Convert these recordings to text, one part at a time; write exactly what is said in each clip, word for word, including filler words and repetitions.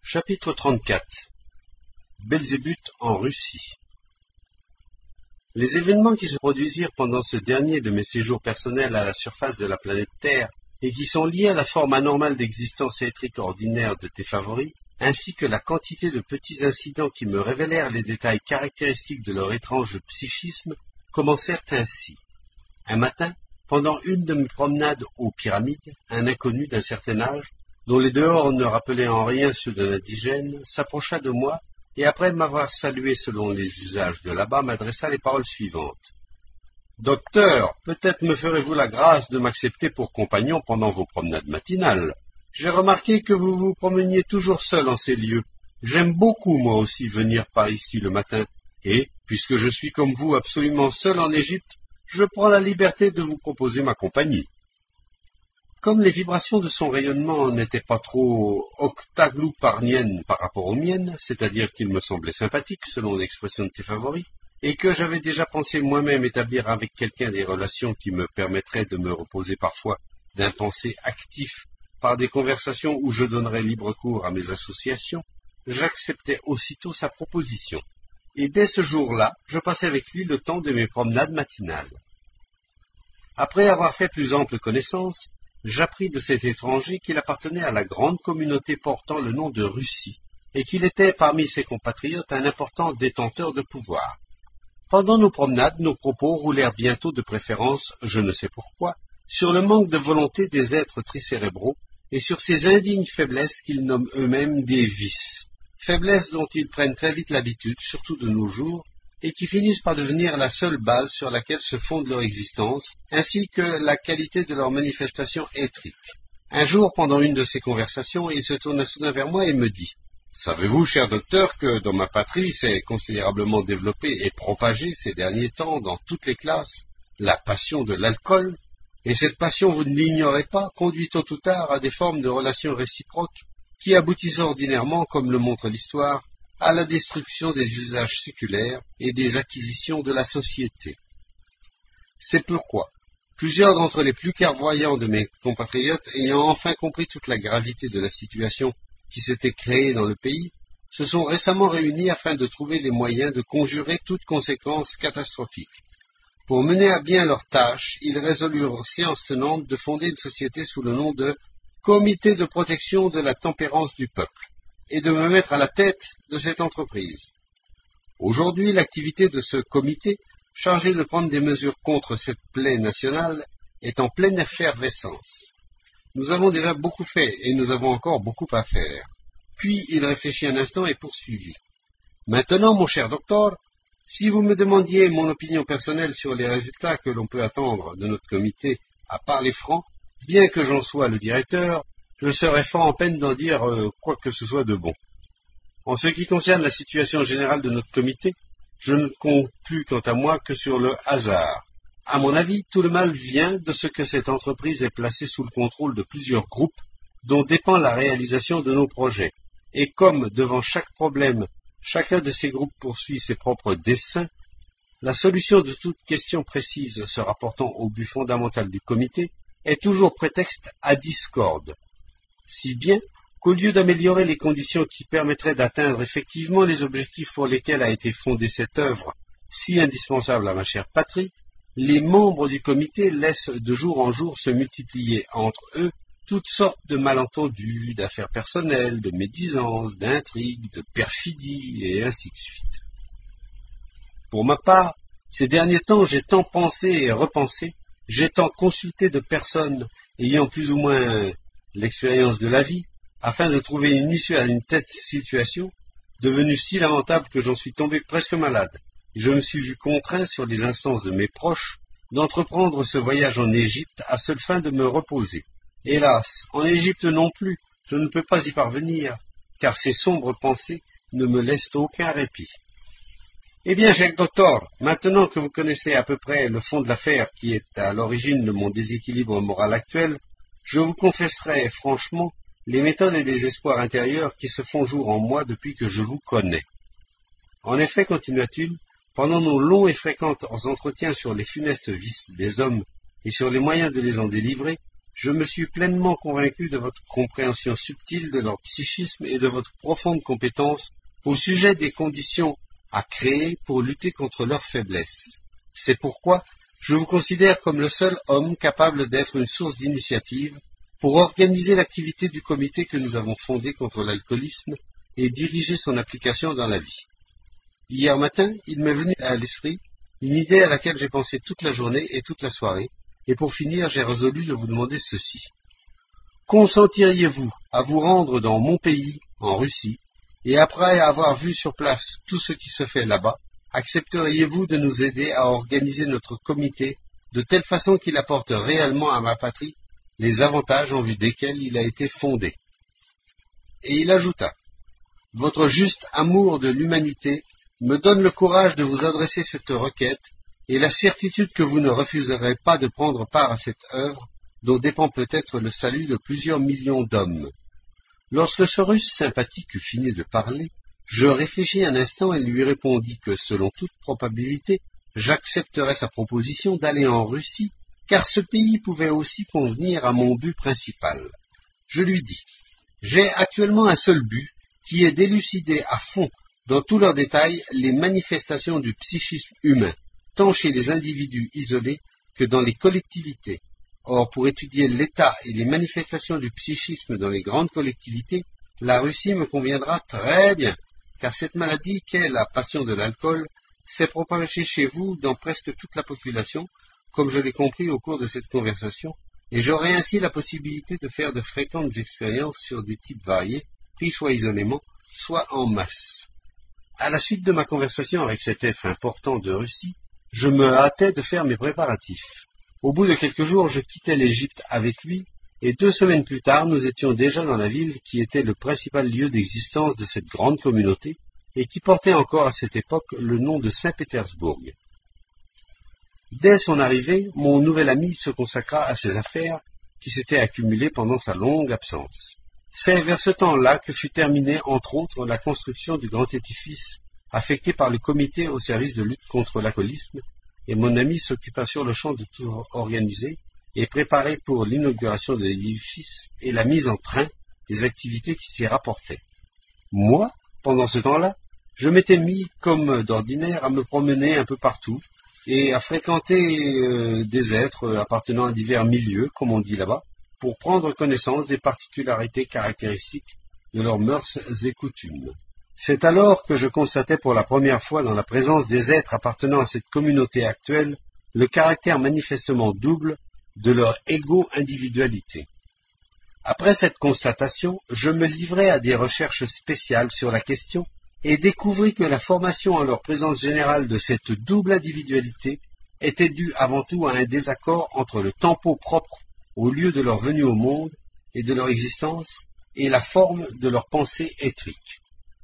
Chapitre trente-quatre. Belzébuth en Russie. Les événements qui se produisirent pendant ce dernier de mes séjours personnels à la surface de la planète Terre et qui sont liés à la forme anormale d'existence électrique ordinaire de tes favoris, ainsi que la quantité de petits incidents qui me révélèrent les détails caractéristiques de leur étrange psychisme, commencèrent ainsi. Un matin, pendant une de mes promenades aux pyramides, un inconnu d'un certain âge, dont les dehors ne rappelaient en rien ceux d'un indigène, s'approcha de moi et après m'avoir salué selon les usages de là-bas, m'adressa les paroles suivantes. « Docteur, peut-être me ferez-vous la grâce de m'accepter pour compagnon pendant vos promenades matinales. J'ai remarqué que vous vous promeniez toujours seul en ces lieux. J'aime beaucoup, moi aussi, venir par ici le matin, et, puisque je suis comme vous absolument seul en Égypte, je prends la liberté de vous proposer ma compagnie. » Comme les vibrations de son rayonnement n'étaient pas trop octaglouparniennes par rapport aux miennes, c'est-à-dire qu'il me semblait sympathique, selon l'expression de tes favoris, et que j'avais déjà pensé moi-même établir avec quelqu'un des relations qui me permettraient de me reposer parfois d'un penser actif par des conversations où je donnerais libre cours à mes associations, j'acceptai aussitôt sa proposition. Et dès ce jour-là, je passai avec lui le temps de mes promenades matinales. Après avoir fait plus ample connaissance, j'appris de cet étranger qu'il appartenait à la grande communauté portant le nom de Russie, et qu'il était parmi ses compatriotes un important détenteur de pouvoir. Pendant nos promenades, nos propos roulèrent bientôt de préférence, je ne sais pourquoi, sur le manque de volonté des êtres tricérébraux, et sur ces indignes faiblesses qu'ils nomment eux-mêmes des vices, faiblesses dont ils prennent très vite l'habitude, surtout de nos jours, et qui finissent par devenir la seule base sur laquelle se fonde leur existence, ainsi que la qualité de leur manifestation éthrique. Un jour, pendant une de ces conversations, il se tourna soudain vers moi et me dit « Savez-vous, cher docteur, que dans ma patrie s'est considérablement développée et propagée ces derniers temps dans toutes les classes la passion de l'alcool, et cette passion, vous ne l'ignorez pas, conduit tôt ou tard à des formes de relations réciproques qui aboutissent ordinairement, comme le montre l'histoire, à la destruction des usages séculaires et des acquisitions de la société. C'est pourquoi plusieurs d'entre les plus clairvoyants de mes compatriotes, ayant enfin compris toute la gravité de la situation qui s'était créée dans le pays, se sont récemment réunis afin de trouver les moyens de conjurer toute conséquence catastrophique. Pour mener à bien leur tâche, ils résolurent, séance tenante, de fonder une société sous le nom de « Comité de protection de la tempérance du peuple », et de me mettre à la tête de cette entreprise. Aujourd'hui, l'activité de ce comité, chargé de prendre des mesures contre cette plaie nationale, est en pleine effervescence. Nous avons déjà beaucoup fait et nous avons encore beaucoup à faire. Puis il réfléchit un instant et poursuivit. Maintenant, mon cher docteur, si vous me demandiez mon opinion personnelle sur les résultats que l'on peut attendre de notre comité à parler franc, bien que j'en sois le directeur, je serais fort en peine d'en dire euh, quoi que ce soit de bon. En ce qui concerne la situation générale de notre comité, je ne compte plus quant à moi que sur le hasard. À mon avis, tout le mal vient de ce que cette entreprise est placée sous le contrôle de plusieurs groupes dont dépend la réalisation de nos projets. Et comme, devant chaque problème, chacun de ces groupes poursuit ses propres desseins, la solution de toute question précise se rapportant au but fondamental du comité est toujours prétexte à discorde. Si bien qu'au lieu d'améliorer les conditions qui permettraient d'atteindre effectivement les objectifs pour lesquels a été fondée cette œuvre, si indispensable à ma chère patrie, les membres du comité laissent de jour en jour se multiplier entre eux toutes sortes de malentendus, d'affaires personnelles, de médisances, d'intrigues, de perfidies, et ainsi de suite. Pour ma part, ces derniers temps, j'ai tant pensé et repensé, j'ai tant consulté de personnes ayant plus ou moins l'expérience de la vie, afin de trouver une issue à une telle situation, devenue si lamentable que j'en suis tombé presque malade, et je me suis vu contraint, sur les instances de mes proches, d'entreprendre ce voyage en Égypte à seule fin de me reposer. Hélas, en Égypte non plus, je ne peux pas y parvenir, car ces sombres pensées ne me laissent aucun répit. Eh bien, cher docteur, maintenant que vous connaissez à peu près le fond de l'affaire qui est à l'origine de mon déséquilibre moral actuel, je vous confesserai franchement les méthodes et les espoirs intérieurs qui se font jour en moi depuis que je vous connais. En effet, continua-t-il, pendant nos longs et fréquents entretiens sur les funestes vices des hommes et sur les moyens de les en délivrer, je me suis pleinement convaincu de votre compréhension subtile de leur psychisme et de votre profonde compétence au sujet des conditions à créer pour lutter contre leur faiblesse. C'est pourquoi je vous considère comme le seul homme capable d'être une source d'initiative pour organiser l'activité du comité que nous avons fondé contre l'alcoolisme et diriger son application dans la vie. Hier matin, il m'est venu à l'esprit une idée à laquelle j'ai pensé toute la journée et toute la soirée, et pour finir, j'ai résolu de vous demander ceci. Consentiriez-vous à vous rendre dans mon pays, en Russie, et après avoir vu sur place tout ce qui se fait là-bas, accepteriez-vous de nous aider à organiser notre comité de telle façon qu'il apporte réellement à ma patrie les avantages en vue desquels il a été fondé? Et il ajouta, « Votre juste amour de l'humanité me donne le courage de vous adresser cette requête et la certitude que vous ne refuserez pas de prendre part à cette œuvre dont dépend peut-être le salut de plusieurs millions d'hommes. » Lorsque ce russe sympathique eut fini de parler, je réfléchis un instant et lui répondis que, selon toute probabilité, j'accepterais sa proposition d'aller en Russie, car ce pays pouvait aussi convenir à mon but principal. Je lui dis, « J'ai actuellement un seul but, qui est d'élucider à fond, dans tous leurs détails, les manifestations du psychisme humain, tant chez les individus isolés que dans les collectivités. Or, pour étudier l'état et les manifestations du psychisme dans les grandes collectivités, la Russie me conviendra très bien, car cette maladie qu'est la passion de l'alcool s'est propagée chez vous dans presque toute la population, comme je l'ai compris au cours de cette conversation, et j'aurai ainsi la possibilité de faire de fréquentes expériences sur des types variés, pris soit isolément, soit en masse. À la suite de ma conversation avec cet être important de Russie, je me hâtais de faire mes préparatifs. Au bout de quelques jours, je quittais l'Égypte avec lui, et deux semaines plus tard, nous étions déjà dans la ville qui était le principal lieu d'existence de cette grande communauté, et qui portait encore à cette époque le nom de Saint-Pétersbourg. Dès son arrivée, mon nouvel ami se consacra à ses affaires qui s'étaient accumulées pendant sa longue absence. C'est vers ce temps-là que fut terminée, entre autres, la construction du grand édifice affecté par le comité au service de lutte contre l'alcoolisme, et mon ami s'occupa sur le champ de tout organiser et préparer pour l'inauguration de l'édifice et la mise en train des activités qui s'y rapportaient. Moi, pendant ce temps-là, je m'étais mis, comme d'ordinaire, à me promener un peu partout et à fréquenter euh, des êtres appartenant à divers milieux, comme on dit là-bas, pour prendre connaissance des particularités caractéristiques de leurs mœurs et coutumes. C'est alors que je constatai pour la première fois dans la présence des êtres appartenant à cette communauté actuelle le caractère manifestement double de leur égo-individualité. Après cette constatation, je me livrai à des recherches spéciales sur la question et découvris que la formation en leur présence générale de cette double individualité était due avant tout à un désaccord entre le tempo propre au lieu de leur venue au monde et de leur existence et la forme de leur pensée éthrique.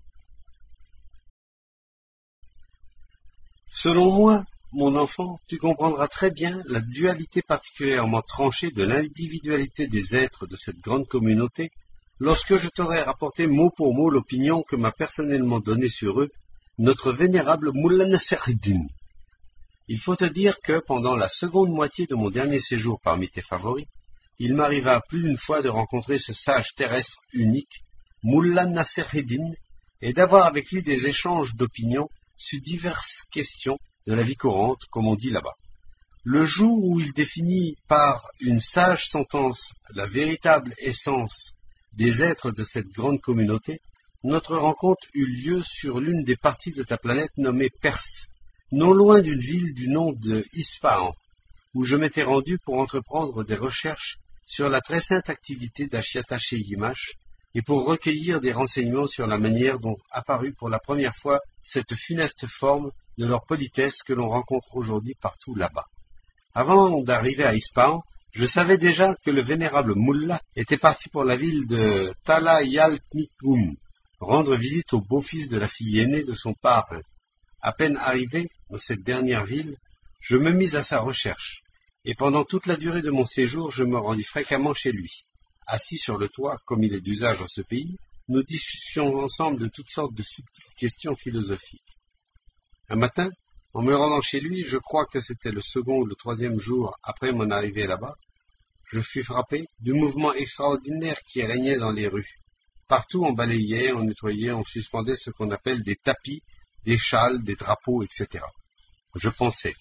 Selon moi, mon enfant, tu comprendras très bien la dualité particulièrement tranchée de l'individualité des êtres de cette grande communauté lorsque je t'aurai rapporté mot pour mot l'opinion que m'a personnellement donnée sur eux notre vénérable Mullah Nassereddin. Il faut te dire que, pendant la seconde moitié de mon dernier séjour parmi tes favoris, il m'arriva plus d'une fois de rencontrer ce sage terrestre unique, Mullah Nassereddin, et d'avoir avec lui des échanges d'opinions sur diverses questions de la vie courante, comme on dit là-bas. Le jour où il définit par une sage sentence la véritable essence des êtres de cette grande communauté, notre rencontre eut lieu sur l'une des parties de ta planète nommée Perse, non loin d'une ville du nom de Ispahan, où je m'étais rendu pour entreprendre des recherches sur la très sainte activité d'Ashiata Sheyimash et pour recueillir des renseignements sur la manière dont apparut pour la première fois cette funeste forme de leur politesse que l'on rencontre aujourd'hui partout là-bas. Avant d'arriver à Ispahan, je savais déjà que le vénérable Mullah était parti pour la ville de Talayaltnikum, rendre visite au beau-fils de la fille aînée de son parrain. À peine arrivé dans cette dernière ville, je me mis à sa recherche, et pendant toute la durée de mon séjour, je me rendis fréquemment chez lui. Assis sur le toit, comme il est d'usage dans ce pays, nous discutions ensemble de toutes sortes de subtiles questions philosophiques. Un matin, en me rendant chez lui, je crois que c'était le second ou le troisième jour après mon arrivée là-bas, je fus frappé du mouvement extraordinaire qui régnait dans les rues. Partout on balayait, on nettoyait, on suspendait ce qu'on appelle des tapis, des châles, des drapeaux, et cetera. Je pensais,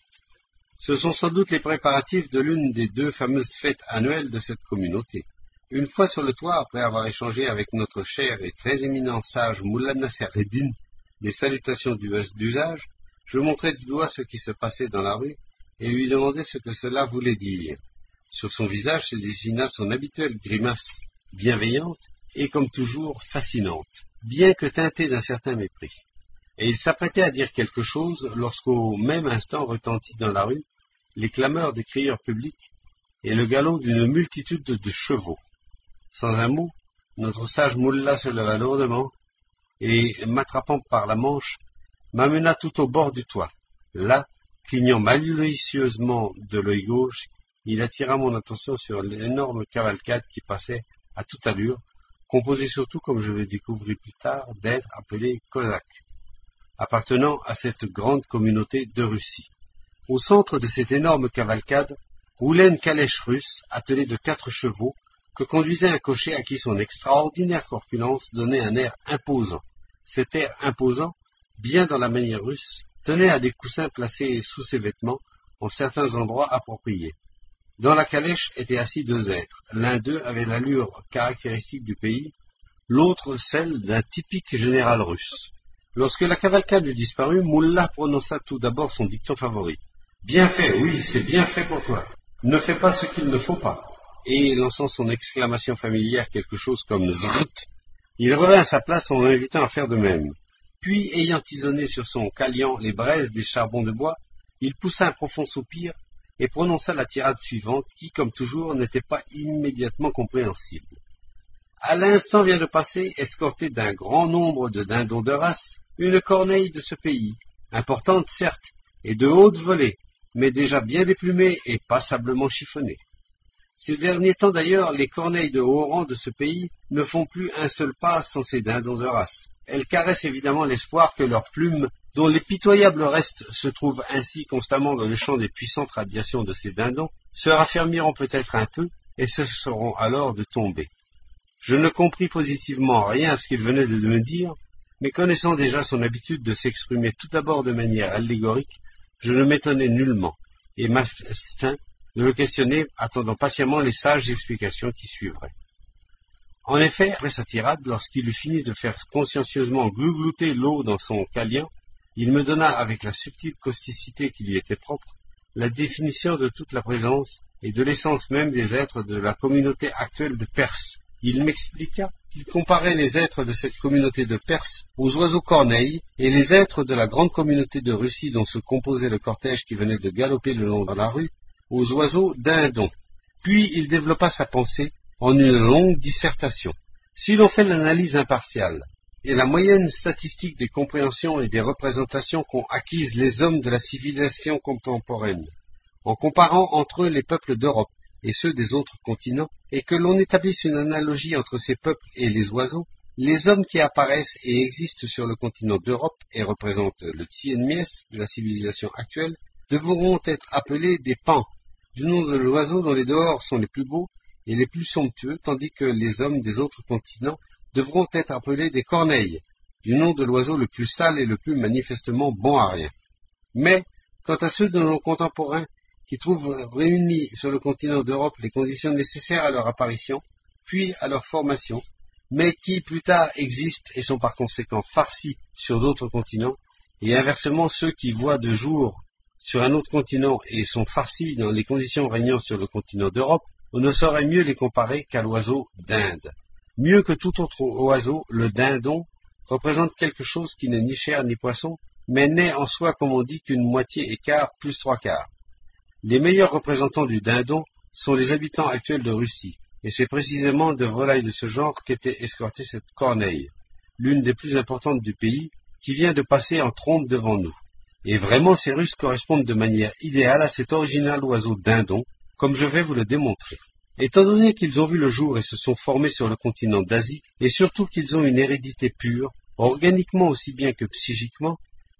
ce sont sans doute les préparatifs de l'une des deux fameuses fêtes annuelles de cette communauté. Une fois sur le toit, après avoir échangé avec notre cher et très éminent sage Moullah Nasser Eddin des salutations d'usage, je montrai du doigt ce qui se passait dans la rue et lui demandai ce que cela voulait dire. Sur son visage se dessina son habituelle grimace bienveillante et, comme toujours, fascinante, bien que teintée d'un certain mépris. Et il s'apprêtait à dire quelque chose lorsqu'au même instant retentit dans la rue les clameurs des crieurs publics et le galop d'une multitude de chevaux. Sans un mot, notre sage Moullah se leva lourdement et, m'attrapant par la manche, m'amena tout au bord du toit. Là, clignant malicieusement de l'œil gauche, il attira mon attention sur l'énorme cavalcade qui passait à toute allure, composée surtout, comme je le découvris plus tard, d'êtres appelés Cosaques, appartenant à cette grande communauté de Russie. Au centre de cette énorme cavalcade roulait une calèche russe attelée de quatre chevaux que conduisait un cocher à qui son extraordinaire corpulence donnait un air imposant. Cet air imposant, bien dans la manière russe, tenait à des coussins placés sous ses vêtements en certains endroits appropriés. Dans la calèche étaient assis deux êtres. L'un d'eux avait l'allure caractéristique du pays, l'autre celle d'un typique général russe. Lorsque la cavalcade eut disparu, Moullah prononça tout d'abord son dicton favori. « Bien fait, oui, c'est bien fait pour toi. Ne fais pas ce qu'il ne faut pas. » Et, lançant son exclamation familière quelque chose comme « zrrt », il revint à sa place en m'invitant à faire de même. Puis, ayant tisonné sur son calian les braises des charbons de bois, il poussa un profond soupir et prononça la tirade suivante qui, comme toujours, n'était pas immédiatement compréhensible. À l'instant vient de passer, escortée d'un grand nombre de dindons de race, une corneille de ce pays, importante certes, et de haute volée, mais déjà bien déplumée et passablement chiffonnée. Ces derniers temps d'ailleurs, les corneilles de haut rang de ce pays ne font plus un seul pas sans ces dindons de race. Elles caressent évidemment l'espoir que leurs plumes, dont les pitoyables restes se trouvent ainsi constamment dans le champ des puissantes radiations de ces dindons, se raffermiront peut-être un peu et cesseront alors de tomber. Je ne compris positivement rien à ce qu'il venait de me dire, mais connaissant déjà son habitude de s'exprimer tout d'abord de manière allégorique, je ne m'étonnais nullement et m'abstins de le questionner, attendant patiemment les sages explications qui suivraient. En effet, après sa tirade, lorsqu'il eut fini de faire consciencieusement glouglouter l'eau dans son calian, il me donna, avec la subtile causticité qui lui était propre, la définition de toute la présence et de l'essence même des êtres de la communauté actuelle de Perse. Il m'expliqua qu'il comparait les êtres de cette communauté de Perse aux oiseaux corneilles et les êtres de la grande communauté de Russie dont se composait le cortège qui venait de galoper le long de la rue aux oiseaux dindons. Puis il développa sa pensée en une longue dissertation. Si l'on fait l'analyse impartiale et la moyenne statistique des compréhensions et des représentations qu'ont acquises les hommes de la civilisation contemporaine, en comparant entre eux les peuples d'Europe et ceux des autres continents, et que l'on établisse une analogie entre ces peuples et les oiseaux, les hommes qui apparaissent et existent sur le continent d'Europe et représentent le tsienmies de la civilisation actuelle, devront être appelés des pans, du nom de l'oiseau dont les dehors sont les plus beaux et les plus somptueux, tandis que les hommes des autres continents devront être appelés des corneilles, du nom de l'oiseau le plus sale et le plus manifestement bon à rien. Mais, quant à ceux de nos contemporains, qui trouvent réunis sur le continent d'Europe les conditions nécessaires à leur apparition, puis à leur formation, mais qui plus tard existent et sont par conséquent farcis sur d'autres continents, et inversement ceux qui voient de jour sur un autre continent et sont farcis dans les conditions régnant sur le continent d'Europe, on ne saurait mieux les comparer qu'à l'oiseau d'Inde. Mieux que tout autre oiseau, le dindon représente quelque chose qui n'est ni chair ni poisson, mais n'est en soi, comme on dit, qu'une moitié et quart plus trois quarts. Les meilleurs représentants du dindon sont les habitants actuels de Russie, et c'est précisément de volailles de ce genre qu'était escortée cette corneille, l'une des plus importantes du pays, qui vient de passer en trombe devant nous. Et vraiment, ces Russes correspondent de manière idéale à cet original oiseau dindon, comme je vais vous le démontrer. Étant donné qu'ils ont vu le jour et se sont formés sur le continent d'Asie, et surtout qu'ils ont une hérédité pure, organiquement aussi bien que psychiquement,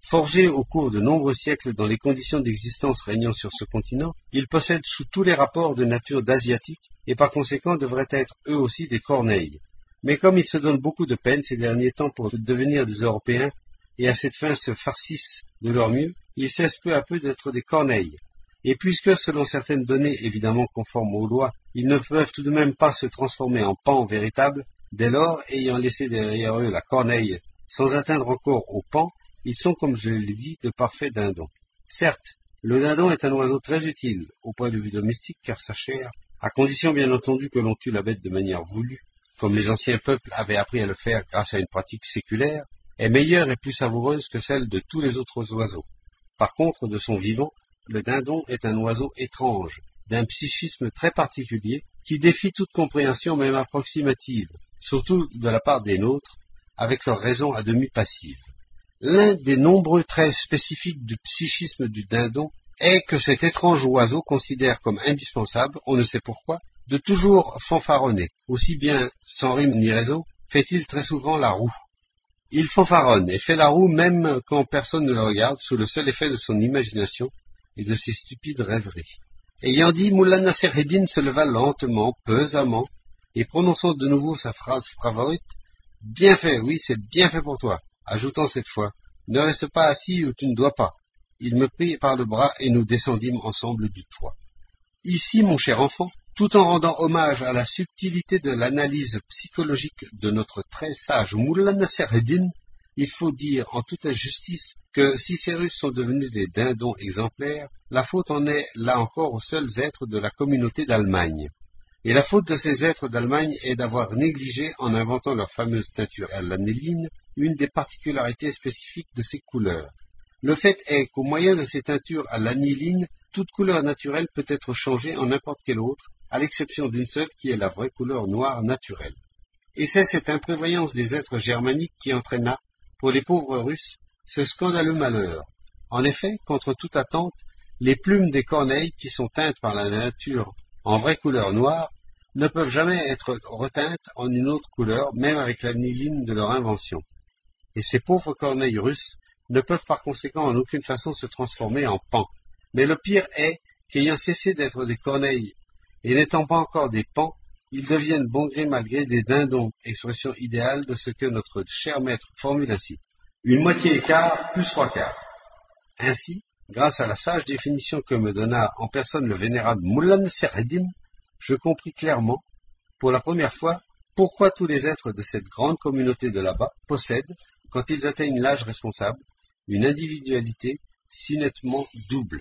Forgés au cours de nombreux siècles dans les conditions d'existence régnant sur ce continent, ils possèdent sous tous les rapports de nature d'asiatiques et par conséquent devraient être eux aussi des corneilles. Mais comme ils se donnent beaucoup de peine ces derniers temps pour devenir des Européens et à cette fin se farcissent de leur mieux, ils cessent peu à peu d'être des corneilles. Et puisque, selon certaines données évidemment conformes aux lois, ils ne peuvent tout de même pas se transformer en pan véritable, dès lors, ayant laissé derrière eux la corneille sans atteindre encore au pan, ils sont, comme je l'ai dit, de parfaits dindons. Certes, le dindon est un oiseau très utile au point de vue domestique, car sa chair, à condition bien entendu que l'on tue la bête de manière voulue, comme les anciens peuples avaient appris à le faire grâce à une pratique séculaire, est meilleure et plus savoureuse que celle de tous les autres oiseaux. Par contre, de son vivant, le dindon est un oiseau étrange, d'un psychisme très particulier, qui défie toute compréhension même approximative, surtout de la part des nôtres, avec leur raison à demi passive. L'un des nombreux traits spécifiques du psychisme du dindon est que cet étrange oiseau considère comme indispensable, on ne sait pourquoi, de toujours fanfaronner, aussi bien sans rime ni réseau, fait-il très souvent la roue. Il fanfaronne et fait la roue même quand personne ne le regarde, sous le seul effet de son imagination et de ses stupides rêveries. Ayant dit, Mullah Nassereddin se leva lentement, pesamment, et prononçant de nouveau sa phrase favorite, « Bien fait, oui, c'est bien fait pour toi », ajoutant cette fois, « Ne reste pas assis où tu ne dois pas ». Il me prit par le bras et nous descendîmes ensemble du toit. Ici, mon cher enfant, tout en rendant hommage à la subtilité de l'analyse psychologique de notre très sage Mullah Nassereddin, il faut dire en toute justice que si ces Russes sont devenus des dindons exemplaires, la faute en est là encore aux seuls êtres de la communauté d'Allemagne. Et la faute de ces êtres d'Allemagne est d'avoir négligé, en inventant leur fameuse teinture à l'aniline, une des particularités spécifiques de ces couleurs. Le fait est qu'au moyen de ces teintures à l'aniline, toute couleur naturelle peut être changée en n'importe quelle autre, à l'exception d'une seule qui est la vraie couleur noire naturelle. Et c'est cette imprévoyance des êtres germaniques qui entraîna, pour les pauvres Russes, ce scandaleux malheur. En effet, contre toute attente, les plumes des corneilles, qui sont teintes par la nature en vraie couleur noire, ne peuvent jamais être reteintes en une autre couleur, même avec l'aniline de leur invention. Et ces pauvres corneilles russes ne peuvent par conséquent en aucune façon se transformer en pans. Mais le pire est qu'ayant cessé d'être des corneilles et n'étant pas encore des pans, ils deviennent bon gré mal gré des dindons, expression idéale de ce que notre cher maître formule ainsi. Une moitié quart plus trois quarts. Ainsi, grâce à la sage définition que me donna en personne le vénérable Mullah Nassereddin, je compris clairement, pour la première fois, pourquoi tous les êtres de cette grande communauté de là-bas possèdent, quand ils atteignent l'âge responsable, une individualité si nettement double.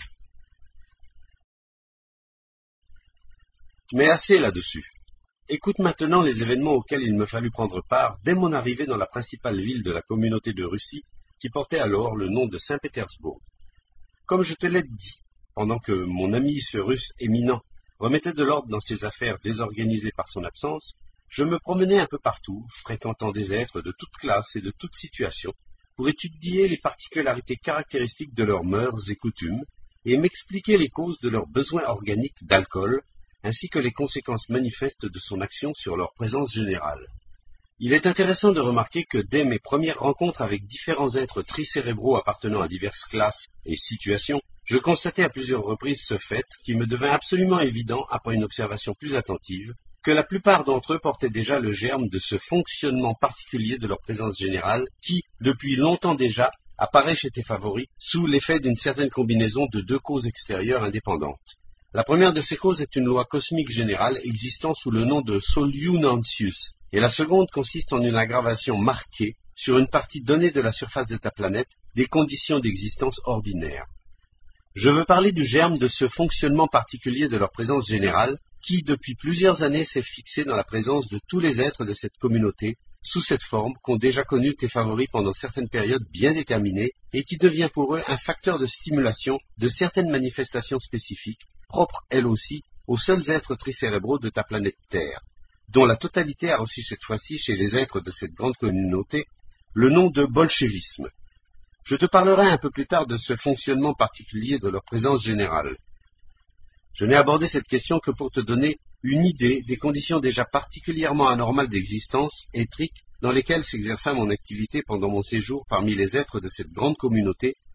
Mais assez là-dessus. Écoute maintenant les événements auxquels il me fallut prendre part dès mon arrivée dans la principale ville de la communauté de Russie, qui portait alors le nom de Saint-Pétersbourg. Comme je te l'ai dit, pendant que mon ami ce russe éminent remettait de l'ordre dans ses affaires désorganisées par son absence, je me promenais un peu partout, fréquentant des êtres de toutes classes et de toutes situations, pour étudier les particularités caractéristiques de leurs mœurs et coutumes, et m'expliquer les causes de leurs besoins organiques d'alcool, ainsi que les conséquences manifestes de son action sur leur présence générale. Il est intéressant de remarquer que dès mes premières rencontres avec différents êtres tricérébraux appartenant à diverses classes et situations, je constatais à plusieurs reprises ce fait, qui me devint absolument évident après une observation plus attentive, que la plupart d'entre eux portaient déjà le germe de ce fonctionnement particulier de leur présence générale qui, depuis longtemps déjà, apparaît chez tes favoris sous l'effet d'une certaine combinaison de deux causes extérieures indépendantes. La première de ces causes est une loi cosmique générale existant sous le nom de Solunantius, et la seconde consiste en une aggravation marquée, sur une partie donnée de la surface de ta planète, des conditions d'existence ordinaires. Je veux parler du germe de ce fonctionnement particulier de leur présence générale, qui depuis plusieurs années s'est fixé dans la présence de tous les êtres de cette communauté, sous cette forme qu'ont déjà connue tes favoris pendant certaines périodes bien déterminées, et qui devient pour eux un facteur de stimulation de certaines manifestations spécifiques, propres elles aussi aux seuls êtres tricérébraux de ta planète Terre, dont la totalité a reçu cette fois-ci chez les êtres de cette grande communauté le nom de bolchevisme. Je te parlerai un peu plus tard de ce fonctionnement particulier de leur présence générale. Je n'ai abordé cette question que pour te donner une idée des conditions déjà particulièrement anormales d'existence étrique dans lesquelles s'exerça mon activité pendant mon séjour parmi les êtres de cette grande communauté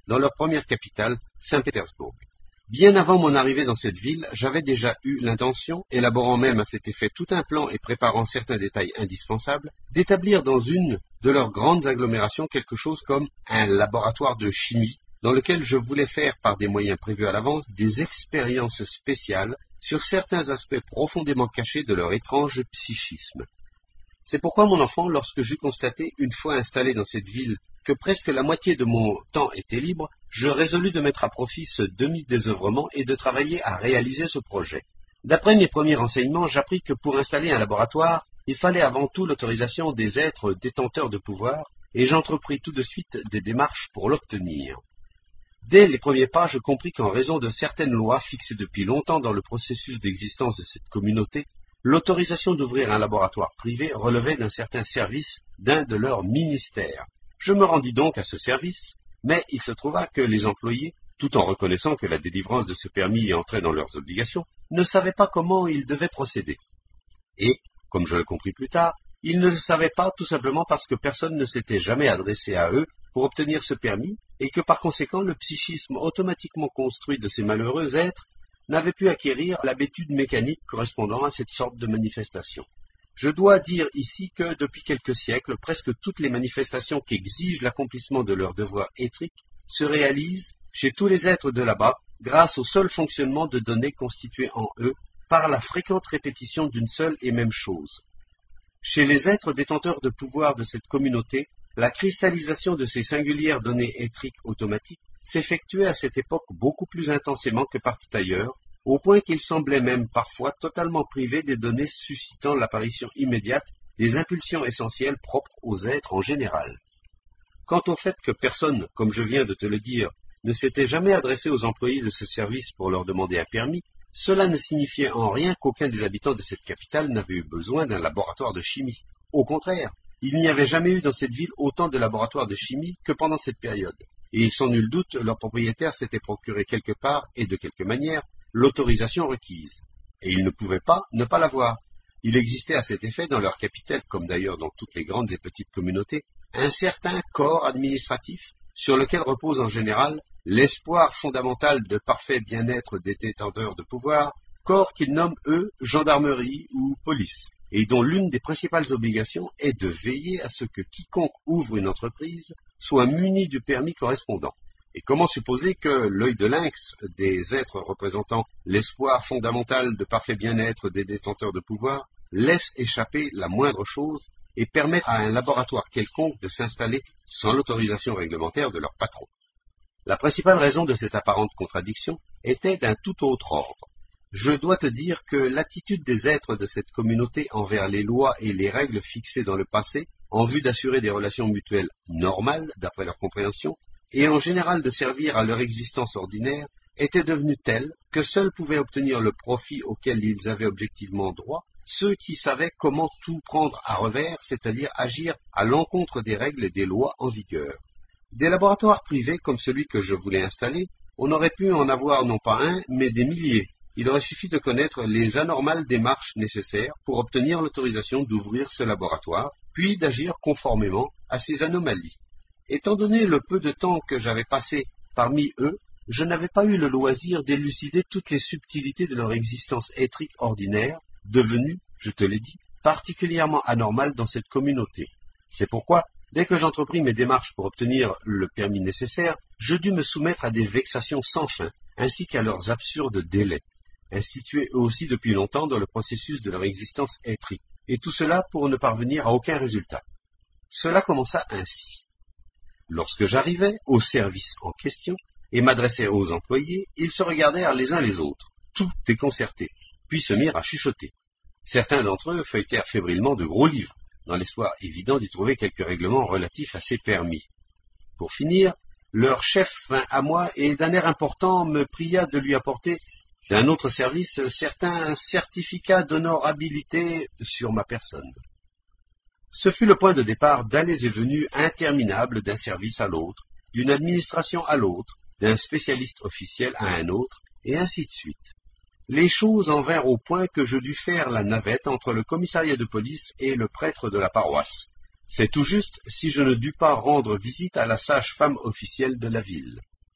dans leur première capitale, Saint-Pétersbourg. Bien avant mon arrivée dans cette ville, j'avais déjà eu l'intention, élaborant même à cet effet tout un plan et préparant certains détails indispensables, d'établir dans une de leurs grandes agglomérations quelque chose comme un laboratoire de chimie, dans lequel je voulais faire, par des moyens prévus à l'avance, des expériences spéciales sur certains aspects profondément cachés de leur étrange psychisme. C'est pourquoi, mon enfant, lorsque j'eus constaté, une fois installé dans cette ville, que presque la moitié de mon temps était libre, je résolus de mettre à profit ce demi-désœuvrement et de travailler à réaliser ce projet. D'après mes premiers renseignements, j'appris que pour installer un laboratoire, il fallait avant tout l'autorisation des êtres détenteurs de pouvoir, et j'entrepris tout de suite des démarches pour l'obtenir. Dès les premiers pas, je compris qu'en raison de certaines lois fixées depuis longtemps dans le processus d'existence de cette communauté, l'autorisation d'ouvrir un laboratoire privé relevait d'un certain service d'un de leurs ministères. Je me rendis donc à ce service, mais il se trouva que les employés, tout en reconnaissant que la délivrance de ce permis entrait dans leurs obligations, ne savaient pas comment ils devaient procéder. Et, comme je le compris plus tard, ils ne le savaient pas tout simplement parce que personne ne s'était jamais adressé à eux pour obtenir ce permis, et que par conséquent le psychisme automatiquement construit de ces malheureux êtres n'avait pu acquérir l'habitude mécanique correspondant à cette sorte de manifestation. Je dois dire ici que, depuis quelques siècles, presque toutes les manifestations qui exigent l'accomplissement de leurs devoirs éthriques se réalisent, chez tous les êtres de là-bas, grâce au seul fonctionnement de données constituées en eux par la fréquente répétition d'une seule et même chose. Chez les êtres détenteurs de pouvoir de cette communauté, la cristallisation de ces singulières données éthriques automatiques s'effectuait à cette époque beaucoup plus intensément que partout ailleurs, au point qu'ils semblaient même parfois totalement privés des données suscitant l'apparition immédiate des impulsions essentielles propres aux êtres en général. Quant au fait que personne, comme je viens de te le dire, ne s'était jamais adressé aux employés de ce service pour leur demander un permis, cela ne signifiait en rien qu'aucun des habitants de cette capitale n'avait eu besoin d'un laboratoire de chimie. Au contraire, il n'y avait jamais eu dans cette ville autant de laboratoires de chimie que pendant cette période. Et sans nul doute, leurs propriétaires s'étaient procuré quelque part, et de quelque manière, l'autorisation requise. Et ils ne pouvaient pas ne pas l'avoir. Il existait à cet effet dans leur capitale, comme d'ailleurs dans toutes les grandes et petites communautés, un certain corps administratif sur lequel repose en général l'espoir fondamental de parfait bien-être des détenteurs de pouvoir, corps qu'ils nomment, eux, gendarmerie ou police, et dont l'une des principales obligations est de veiller à ce que quiconque ouvre une entreprise soit muni du permis correspondant. Et comment supposer que l'œil de lynx des êtres représentant l'espoir fondamental de parfait bien-être des détenteurs de pouvoir laisse échapper la moindre chose et permette à un laboratoire quelconque de s'installer sans l'autorisation réglementaire de leur patron? La principale raison de cette apparente contradiction était d'un tout autre ordre. Je dois te dire que l'attitude des êtres de cette communauté envers les lois et les règles fixées dans le passé, en vue d'assurer des relations mutuelles normales, d'après leur compréhension, et en général de servir à leur existence ordinaire, était devenue telle que seuls pouvaient obtenir le profit auquel ils avaient objectivement droit ceux qui savaient comment tout prendre à revers, c'est-à-dire agir à l'encontre des règles et des lois en vigueur. Des laboratoires privés comme celui que je voulais installer, on aurait pu en avoir non pas un, mais des milliers. Il aurait suffi de connaître les anormales démarches nécessaires pour obtenir l'autorisation d'ouvrir ce laboratoire, puis d'agir conformément à ces anomalies. Étant donné le peu de temps que j'avais passé parmi eux, je n'avais pas eu le loisir d'élucider toutes les subtilités de leur existence éthrique ordinaire, devenue, je te l'ai dit, particulièrement anormale dans cette communauté. C'est pourquoi, dès que j'entrepris mes démarches pour obtenir le permis nécessaire, je dus me soumettre à des vexations sans fin, ainsi qu'à leurs absurdes délais, institués eux aussi depuis longtemps dans le processus de leur existence éthrique, et tout cela pour ne parvenir à aucun résultat. Cela commença ainsi. Lorsque j'arrivais au service en question et m'adressais aux employés, ils se regardèrent les uns les autres, tout déconcertés, puis se mirent à chuchoter. Certains d'entre eux feuilletèrent fébrilement de gros livres, dans l'espoir évident d'y trouver quelques règlements relatifs à ces permis. Pour finir, leur chef vint à moi et d'un air important me pria de lui apporter d'un autre service certains certificats d'honorabilité sur ma personne. Ce fut le point de départ d'allées et venues interminables d'un service à l'autre, d'une administration à l'autre, d'un spécialiste officiel à un autre, et ainsi de suite. Les choses en vinrent au point que je dus faire la navette entre le commissariat de police et le prêtre de la paroisse. C'est tout juste si je ne dus pas rendre visite à la sage-femme officielle de la ville.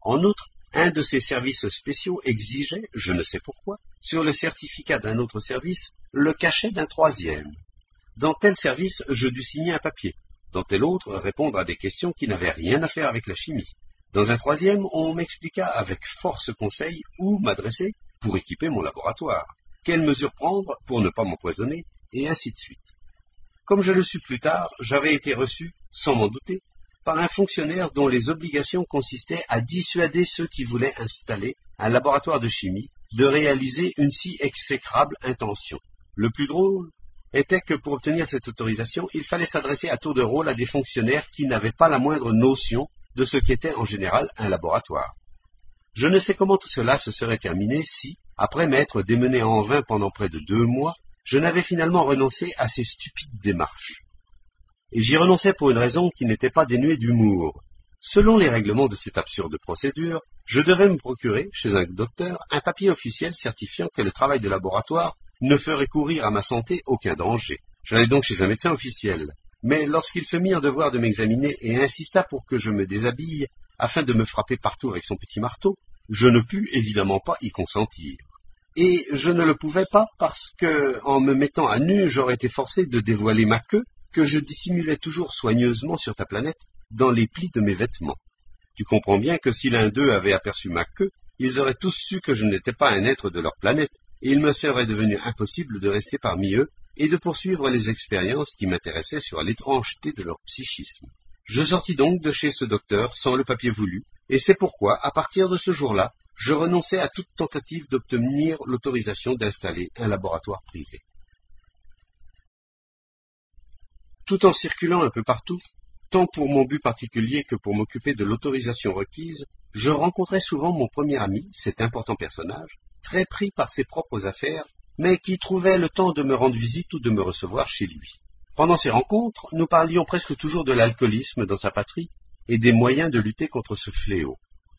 En outre, un de ces services spéciaux exigeait, je ne sais pourquoi, sur le certificat d'un autre service, le cachet d'un troisième. Dans tel service, je dus signer un papier. Dans tel autre, répondre à des questions qui n'avaient rien à faire avec la chimie. Dans un troisième, on m'expliqua avec force conseil où m'adresser pour équiper mon laboratoire, quelles mesures prendre pour ne pas m'empoisonner, et ainsi de suite. Comme je le sus plus tard, j'avais été reçu, sans m'en douter, par un fonctionnaire dont les obligations consistaient à dissuader ceux qui voulaient installer un laboratoire de chimie de réaliser une si exécrable intention. Le plus drôle était que pour obtenir cette autorisation, il fallait s'adresser à tour de rôle à des fonctionnaires qui n'avaient pas la moindre notion de ce qu'était en général un laboratoire. Je ne sais comment tout cela se serait terminé si, après m'être démené en vain pendant près de deux mois, je n'avais finalement renoncé à ces stupides démarches. Et j'y renonçais pour une raison qui n'était pas dénuée d'humour. Selon les règlements de cette absurde procédure, je devais me procurer, chez un docteur, un papier officiel certifiant que le travail de laboratoire ne ferait courir à ma santé aucun danger. J'allais donc chez un médecin officiel. Mais lorsqu'il se mit en devoir de m'examiner et insista pour que je me déshabille, afin de me frapper partout avec son petit marteau, je ne pus évidemment pas y consentir. Et je ne le pouvais pas parce que, en me mettant à nu, j'aurais été forcé de dévoiler ma queue, que je dissimulais toujours soigneusement sur ta planète, dans les plis de mes vêtements. Tu comprends bien que si l'un d'eux avait aperçu ma queue, ils auraient tous su que je n'étais pas un être de leur planète, et il me serait devenu impossible de rester parmi eux et de poursuivre les expériences qui m'intéressaient sur l'étrangeté de leur psychisme. Je sortis donc de chez ce docteur sans le papier voulu, et c'est pourquoi, à partir de ce jour-là, je renonçais à toute tentative d'obtenir l'autorisation d'installer un laboratoire privé. Tout en circulant un peu partout, tant pour mon but particulier que pour m'occuper de l'autorisation requise, je rencontrais souvent mon premier ami, cet important personnage, très pris par ses propres affaires, mais qui trouvait le temps de me rendre visite ou de me recevoir chez lui. Pendant ces rencontres, nous parlions presque toujours de l'alcoolisme dans sa patrie et des moyens de lutter contre ce fléau.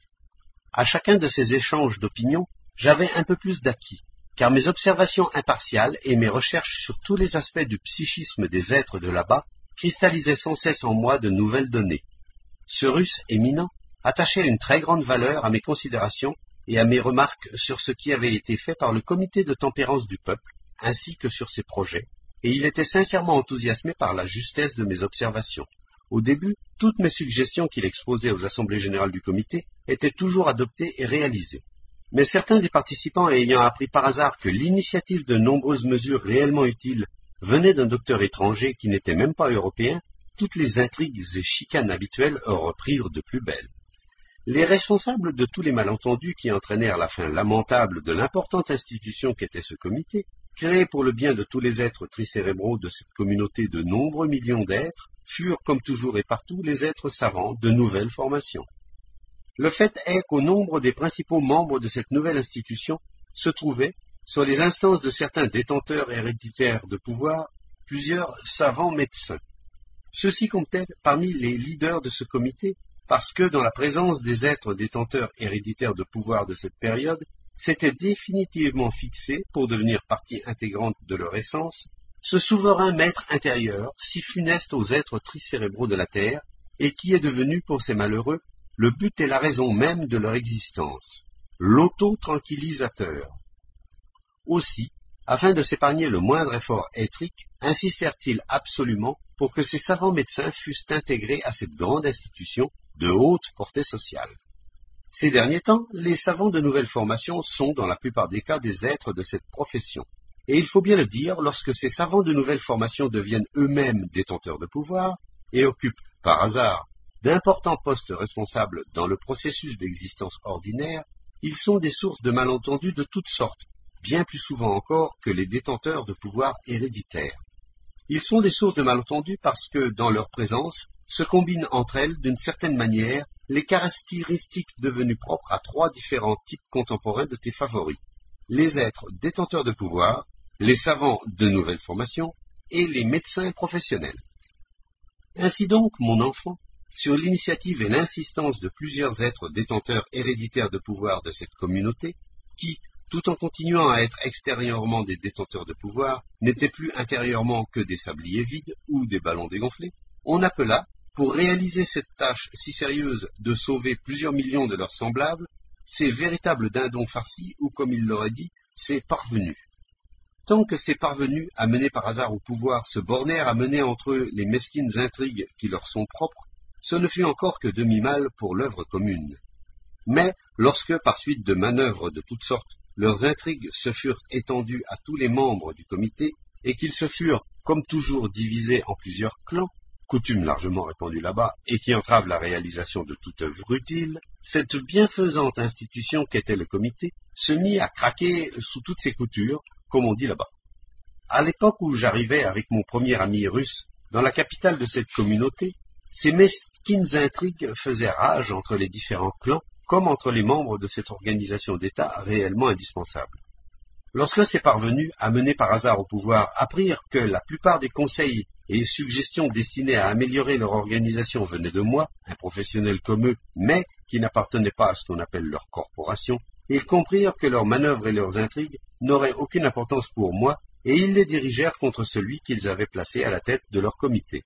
À chacun de ces échanges d'opinions, j'avais un peu plus d'acquis, car mes observations impartiales et mes recherches sur tous les aspects du psychisme des êtres de là-bas cristallisaient sans cesse en moi de nouvelles données. Ce Russe éminent attachait une très grande valeur à mes considérations et à mes remarques sur ce qui avait été fait par le comité de tempérance du peuple, ainsi que sur ses projets, et il était sincèrement enthousiasmé par la justesse de mes observations. Au début, toutes mes suggestions qu'il exposait aux assemblées générales du comité étaient toujours adoptées et réalisées. Mais certains des participants ayant appris par hasard que l'initiative de nombreuses mesures réellement utiles venait d'un docteur étranger qui n'était même pas européen, toutes les intrigues et chicanes habituelles reprirent de plus belle. Les responsables de tous les malentendus qui entraînèrent la fin lamentable de l'importante institution qu'était ce comité, créé pour le bien de tous les êtres tricérébraux de cette communauté de nombreux millions d'êtres, furent, comme toujours et partout, les êtres savants de nouvelles formations. Le fait est qu'au nombre des principaux membres de cette nouvelle institution se trouvaient, sur les instances de certains détenteurs héréditaires de pouvoir, plusieurs savants médecins. Ceux-ci comptaient parmi les leaders de ce comité, parce que, dans la présence des êtres détenteurs héréditaires de pouvoir de cette période, s'était définitivement fixé, pour devenir partie intégrante de leur essence, ce souverain maître intérieur, si funeste aux êtres tricérébraux de la Terre, et qui est devenu, pour ces malheureux, le but et la raison même de leur existence, l'auto-tranquillisateur. Aussi, afin de s'épargner le moindre effort éthrique, insistèrent-ils absolument pour que ces savants médecins fussent intégrés à cette grande institution de haute portée sociale. Ces derniers temps, les savants de nouvelle formation sont, dans la plupart des cas, des êtres de cette profession. Et il faut bien le dire, lorsque ces savants de nouvelle formation deviennent eux-mêmes détenteurs de pouvoir et occupent, par hasard, d'importants postes responsables dans le processus d'existence ordinaire, ils sont des sources de malentendus de toutes sortes, bien plus souvent encore que les détenteurs de pouvoir héréditaires. Ils sont des sources de malentendus parce que, dans leur présence, se combinent entre elles, d'une certaine manière, les caractéristiques devenues propres à trois différents types contemporains de tes favoris, les êtres détenteurs de pouvoir, les savants de nouvelle formation et les médecins professionnels. Ainsi donc, mon enfant, sur l'initiative et l'insistance de plusieurs êtres détenteurs héréditaires de pouvoir de cette communauté, qui, tout en continuant à être extérieurement des détenteurs de pouvoir, n'étaient plus intérieurement que des sabliers vides ou des ballons dégonflés, on appela, pour réaliser cette tâche si sérieuse de sauver plusieurs millions de leurs semblables, ces véritables dindons farcis, ou comme il l'aurait dit, ces parvenus. Tant que ces parvenus, amenés par hasard au pouvoir, se bornèrent à mener entre eux les mesquines intrigues qui leur sont propres, ce ne fut encore que demi-mal pour l'œuvre commune. Mais, lorsque, par suite de manœuvres de toutes sortes, leurs intrigues se furent étendues à tous les membres du comité, et qu'ils se furent, comme toujours, divisés en plusieurs clans, coutume largement répandue là-bas, et qui entrave la réalisation de toute œuvre utile, cette bienfaisante institution qu'était le comité se mit à craquer sous toutes ses coutures, comme on dit là-bas. À l'époque où j'arrivais avec mon premier ami russe dans la capitale de cette communauté, ces mesquines intrigues faisaient rage entre les différents clans, comme entre les membres de cette organisation d'État réellement indispensable. Lorsque ces parvenus, amenés par hasard au pouvoir, apprirent que la plupart des conseils et suggestions destinés à améliorer leur organisation venaient de moi, un professionnel comme eux, mais qui n'appartenait pas à ce qu'on appelle leur corporation, ils comprirent que leurs manœuvres et leurs intrigues n'auraient aucune importance pour moi, et ils les dirigèrent contre celui qu'ils avaient placé à la tête de leur comité.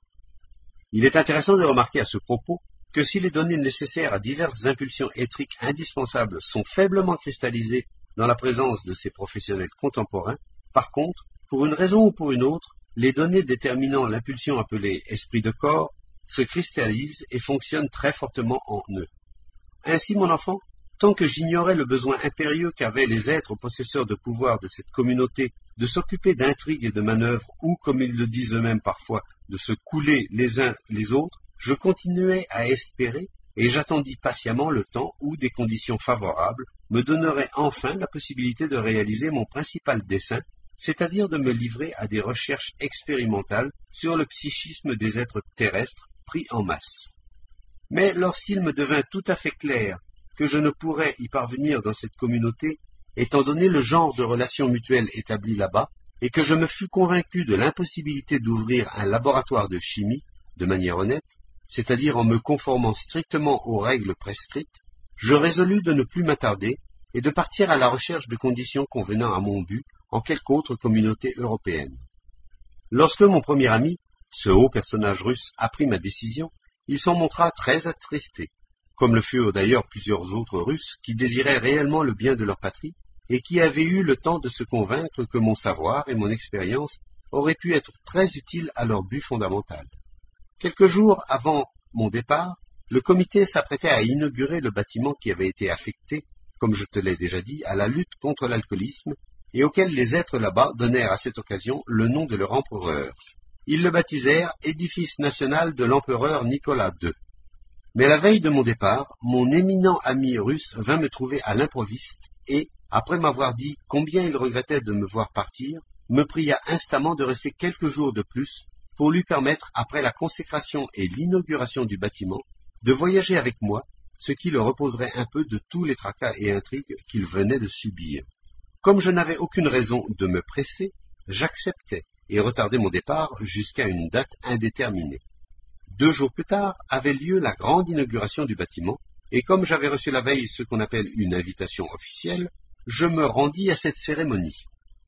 Il est intéressant de remarquer à ce propos que si les données nécessaires à diverses impulsions étriques indispensables sont faiblement cristallisées dans la présence de ces professionnels contemporains, par contre, pour une raison ou pour une autre, les données déterminant l'impulsion appelée esprit de corps se cristallisent et fonctionnent très fortement en eux. Ainsi, mon enfant, tant que j'ignorais le besoin impérieux qu'avaient les êtres possesseurs de pouvoir de cette communauté de s'occuper d'intrigues et de manœuvres ou, comme ils le disent eux-mêmes parfois, de se couler les uns les autres, je continuais à espérer et j'attendis patiemment le temps où des conditions favorables me donneraient enfin la possibilité de réaliser mon principal dessein, c'est-à-dire de me livrer à des recherches expérimentales sur le psychisme des êtres terrestres pris en masse. Mais lorsqu'il me devint tout à fait clair que je ne pourrais y parvenir dans cette communauté, étant donné le genre de relations mutuelles établies là-bas, et que je me fus convaincu de l'impossibilité d'ouvrir un laboratoire de chimie de manière honnête, c'est-à-dire en me conformant strictement aux règles prescrites, je résolus de ne plus m'attarder et de partir à la recherche de conditions convenant à mon but en quelque autre communauté européenne. Lorsque mon premier ami, ce haut personnage russe, apprit ma décision, il s'en montra très attristé, comme le furent d'ailleurs plusieurs autres Russes qui désiraient réellement le bien de leur patrie et qui avaient eu le temps de se convaincre que mon savoir et mon expérience auraient pu être très utiles à leur but fondamental. Quelques jours avant mon départ, le comité s'apprêtait à inaugurer le bâtiment qui avait été affecté, comme je te l'ai déjà dit, à la lutte contre l'alcoolisme et auquel les êtres là-bas donnèrent à cette occasion le nom de leur empereur. Ils le baptisèrent Édifice national de l'empereur Nicolas deux. Mais la veille de mon départ, mon éminent ami russe vint me trouver à l'improviste et, après m'avoir dit combien il regrettait de me voir partir, me pria instamment de rester quelques jours de plus pour lui permettre, après la consécration et l'inauguration du bâtiment, de voyager avec moi, ce qui le reposerait un peu de tous les tracas et intrigues qu'il venait de subir. Comme je n'avais aucune raison de me presser, j'acceptai et retardai mon départ jusqu'à une date indéterminée. Deux jours plus tard avait lieu la grande inauguration du bâtiment, et comme j'avais reçu la veille ce qu'on appelle une invitation officielle, je me rendis à cette cérémonie.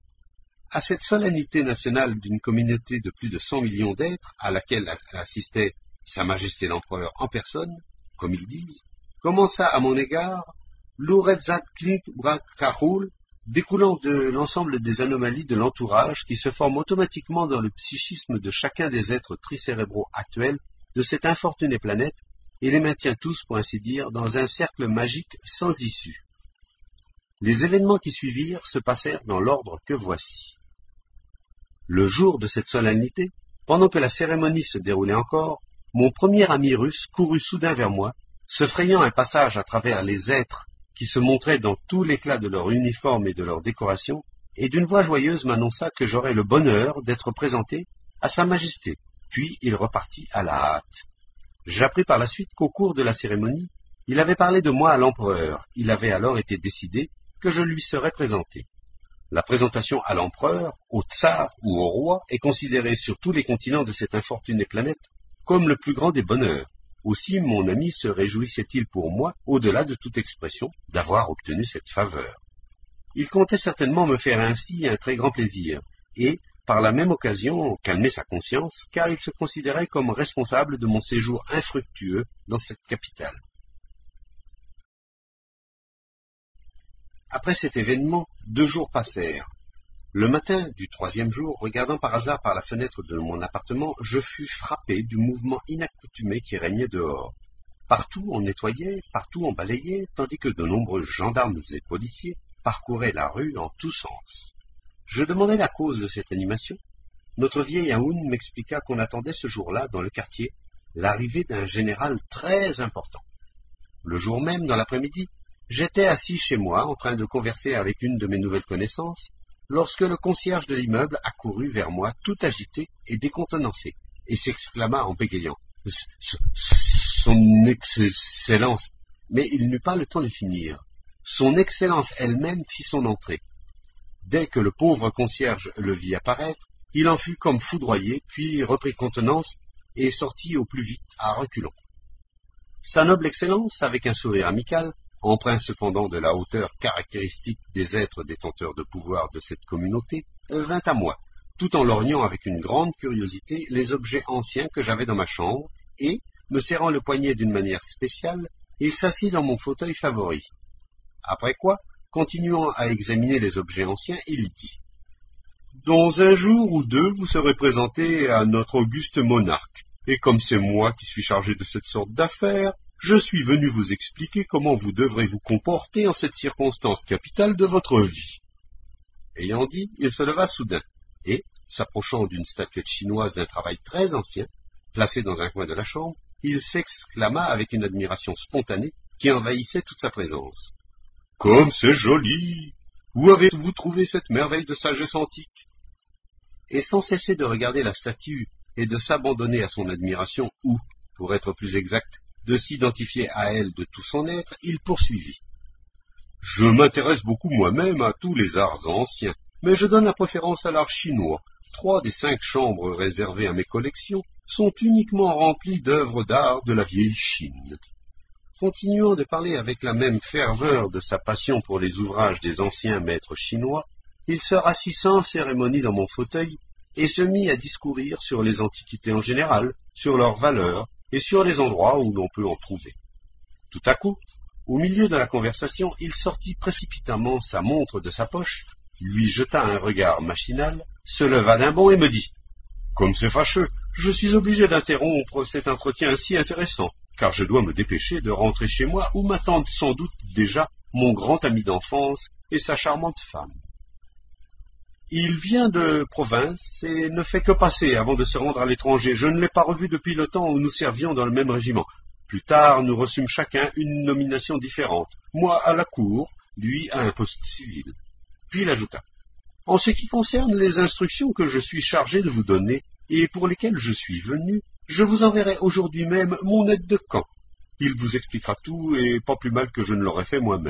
À cette solennité nationale d'une communauté de plus de cent millions d'êtres, à laquelle assistait Sa Majesté l'Empereur en personne, comme ils disent, commença à mon égard l'Urezat-Klik-Brak-Kahul, découlant de l'ensemble des anomalies de l'entourage qui se forment automatiquement dans le psychisme de chacun des êtres tricérébraux actuels de cette infortunée planète et les maintient tous, pour ainsi dire, dans un cercle magique sans issue. Les événements qui suivirent se passèrent dans l'ordre que voici. Le jour de cette solennité, pendant que la cérémonie se déroulait encore, mon premier ami russe courut soudain vers moi, se frayant un passage à travers les êtres qui se montraient dans tout l'éclat de leur uniforme et de leur décoration, et d'une voix joyeuse m'annonça que j'aurais le bonheur d'être présenté à Sa Majesté, puis il repartit à la hâte. J'appris par la suite qu'au cours de la cérémonie, il avait parlé de moi à l'empereur. Il avait alors été décidé que je lui serais présenté. La présentation à l'empereur, au tsar ou au roi est considérée sur tous les continents de cette infortunée planète comme le plus grand des bonheurs. Aussi mon ami se réjouissait-il pour moi, au-delà de toute expression, d'avoir obtenu cette faveur. Il comptait certainement me faire ainsi un très grand plaisir, et, par la même occasion, calmer sa conscience, car il se considérait comme responsable de mon séjour infructueux dans cette capitale. Après cet événement, deux jours passèrent. Le matin du troisième jour, regardant par hasard par la fenêtre de mon appartement, je fus frappé du mouvement inaccoutumé qui régnait dehors. Partout on nettoyait, partout on balayait, tandis que de nombreux gendarmes et policiers parcouraient la rue en tous sens. Je demandai la cause de cette animation. Notre vieil Aoun m'expliqua qu'on attendait ce jour-là, dans le quartier, l'arrivée d'un général très important. Le jour même, dans l'après-midi, j'étais assis chez moi, en train de converser avec une de mes nouvelles connaissances, lorsque le concierge de l'immeuble accourut vers moi, tout agité et décontenancé, et s'exclama en bégayant « Son Excellence !» Mais il n'eut pas le temps de finir. Son Excellence elle-même fit son entrée. Dès que le pauvre concierge le vit apparaître, il en fut comme foudroyé, puis reprit contenance et sortit au plus vite à reculons. Sa noble Excellence, avec un sourire amical, empreint cependant de la hauteur caractéristique des êtres détenteurs de pouvoir de cette communauté, vint à moi, tout en lorgnant avec une grande curiosité les objets anciens que j'avais dans ma chambre, et, me serrant le poignet d'une manière spéciale, il s'assit dans mon fauteuil favori. Après quoi, continuant à examiner les objets anciens, il dit « Dans un jour ou deux, vous serez présenté à notre auguste monarque, et comme c'est moi qui suis chargé de cette sorte d'affaires, je suis venu vous expliquer comment vous devrez vous comporter en cette circonstance capitale de votre vie. » Ayant dit, il se leva soudain, et, s'approchant d'une statuette chinoise d'un travail très ancien, placée dans un coin de la chambre, il s'exclama avec une admiration spontanée qui envahissait toute sa présence. « Comme c'est joli! Où avez-vous trouvé cette merveille de sagesse antique ?» Et sans cesser de regarder la statue et de s'abandonner à son admiration, ou, pour être plus exact, de s'identifier à elle de tout son être, il poursuivit. « Je m'intéresse beaucoup moi-même à tous les arts anciens, mais je donne la préférence à l'art chinois. Trois des cinq chambres réservées à mes collections sont uniquement remplies d'œuvres d'art de la vieille Chine. » Continuant de parler avec la même ferveur de sa passion pour les ouvrages des anciens maîtres chinois, il se rassit sans cérémonie dans mon fauteuil et se mit à discourir sur les antiquités en général, sur leurs valeurs et sur les endroits où l'on peut en trouver. Tout à coup, au milieu de la conversation, il sortit précipitamment sa montre de sa poche, lui jeta un regard machinal, se leva d'un bond et me dit « Comme c'est fâcheux, je suis obligé d'interrompre cet entretien si intéressant, car je dois me dépêcher de rentrer chez moi où m'attendent sans doute déjà mon grand ami d'enfance et sa charmante femme. Il vient de province et ne fait que passer avant de se rendre à l'étranger. Je ne l'ai pas revu depuis le temps où nous servions dans le même régiment. Plus tard, nous reçûmes chacun une nomination différente, moi à la cour, lui à un poste civil. » Puis il ajouta « En ce qui concerne les instructions que je suis chargé de vous donner et pour lesquelles je suis venu, je vous enverrai aujourd'hui même mon aide de camp. Il vous expliquera tout, et pas plus mal que je ne l'aurais fait moi-même. »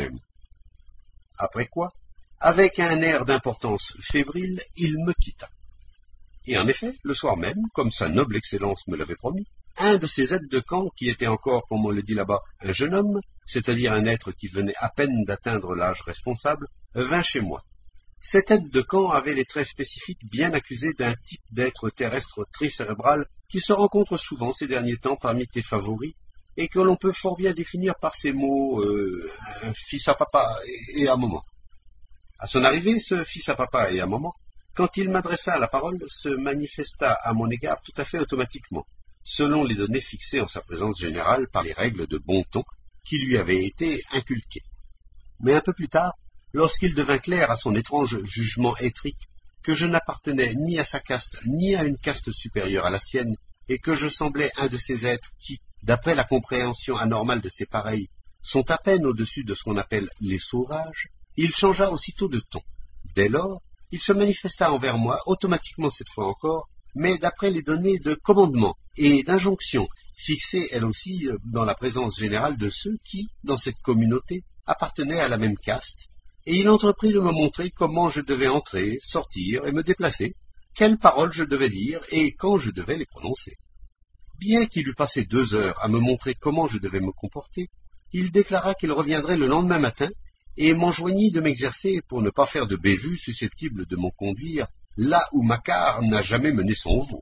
Après quoi, avec un air d'importance fébrile, il me quitta. Et en effet, le soir même, comme sa noble Excellence me l'avait promis, un de ces aides de camp, qui était encore, comme on le dit là-bas, un jeune homme, c'est-à-dire un être qui venait à peine d'atteindre l'âge responsable, vint chez moi. Cet aide de camp avait les traits spécifiques bien accusés d'un type d'être terrestre tricérébral qui se rencontre souvent ces derniers temps parmi tes favoris, et que l'on peut fort bien définir par ces mots euh, « un fils à papa et à maman ». À son arrivée, ce fils à papa et à maman, quand il m'adressa la parole, se manifesta à mon égard tout à fait automatiquement, selon les données fixées en sa présence générale par les règles de bon ton qui lui avaient été inculquées. Mais un peu plus tard, lorsqu'il devint clair à son étrange jugement étrique que je n'appartenais ni à sa caste ni à une caste supérieure à la sienne, et que je semblais un de ces êtres qui, d'après la compréhension anormale de ses pareils, sont à peine au-dessus de ce qu'on appelle les sauvages, il changea aussitôt de ton. Dès lors, il se manifesta envers moi, automatiquement cette fois encore, mais d'après les données de commandement et d'injonction, fixées elles aussi dans la présence générale de ceux qui, dans cette communauté, appartenaient à la même caste, et il entreprit de me montrer comment je devais entrer, sortir et me déplacer, quelles paroles je devais dire et quand je devais les prononcer. Bien qu'il eût passé deux heures à me montrer comment je devais me comporter, il déclara qu'il reviendrait le lendemain matin et m'enjoignit de m'exercer pour ne pas faire de bévues susceptibles de m'en conduire là où Makar n'a jamais mené son veau.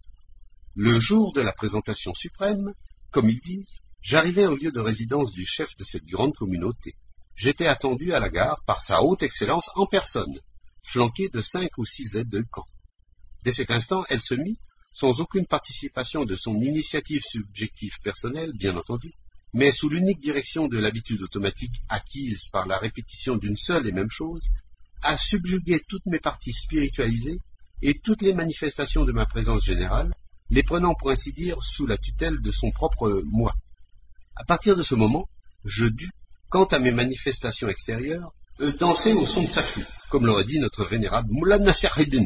Le jour de la présentation suprême, comme ils disent, j'arrivai au lieu de résidence du chef de cette grande communauté. J'étais attendu à la gare par sa haute excellence en personne, flanqué de cinq ou six aides de camp. Dès cet instant, elle se mit, sans aucune participation de son initiative subjective personnelle, bien entendu, mais sous l'unique direction de l'habitude automatique acquise par la répétition d'une seule et même chose, à subjuguer toutes mes parties spiritualisées et toutes les manifestations de ma présence générale, les prenant pour ainsi dire sous la tutelle de son propre moi. À partir de ce moment, je dus, quant à mes manifestations extérieures, euh, danser au son de sa flûte, comme l'aurait dit notre vénérable Moulay Nassereddin.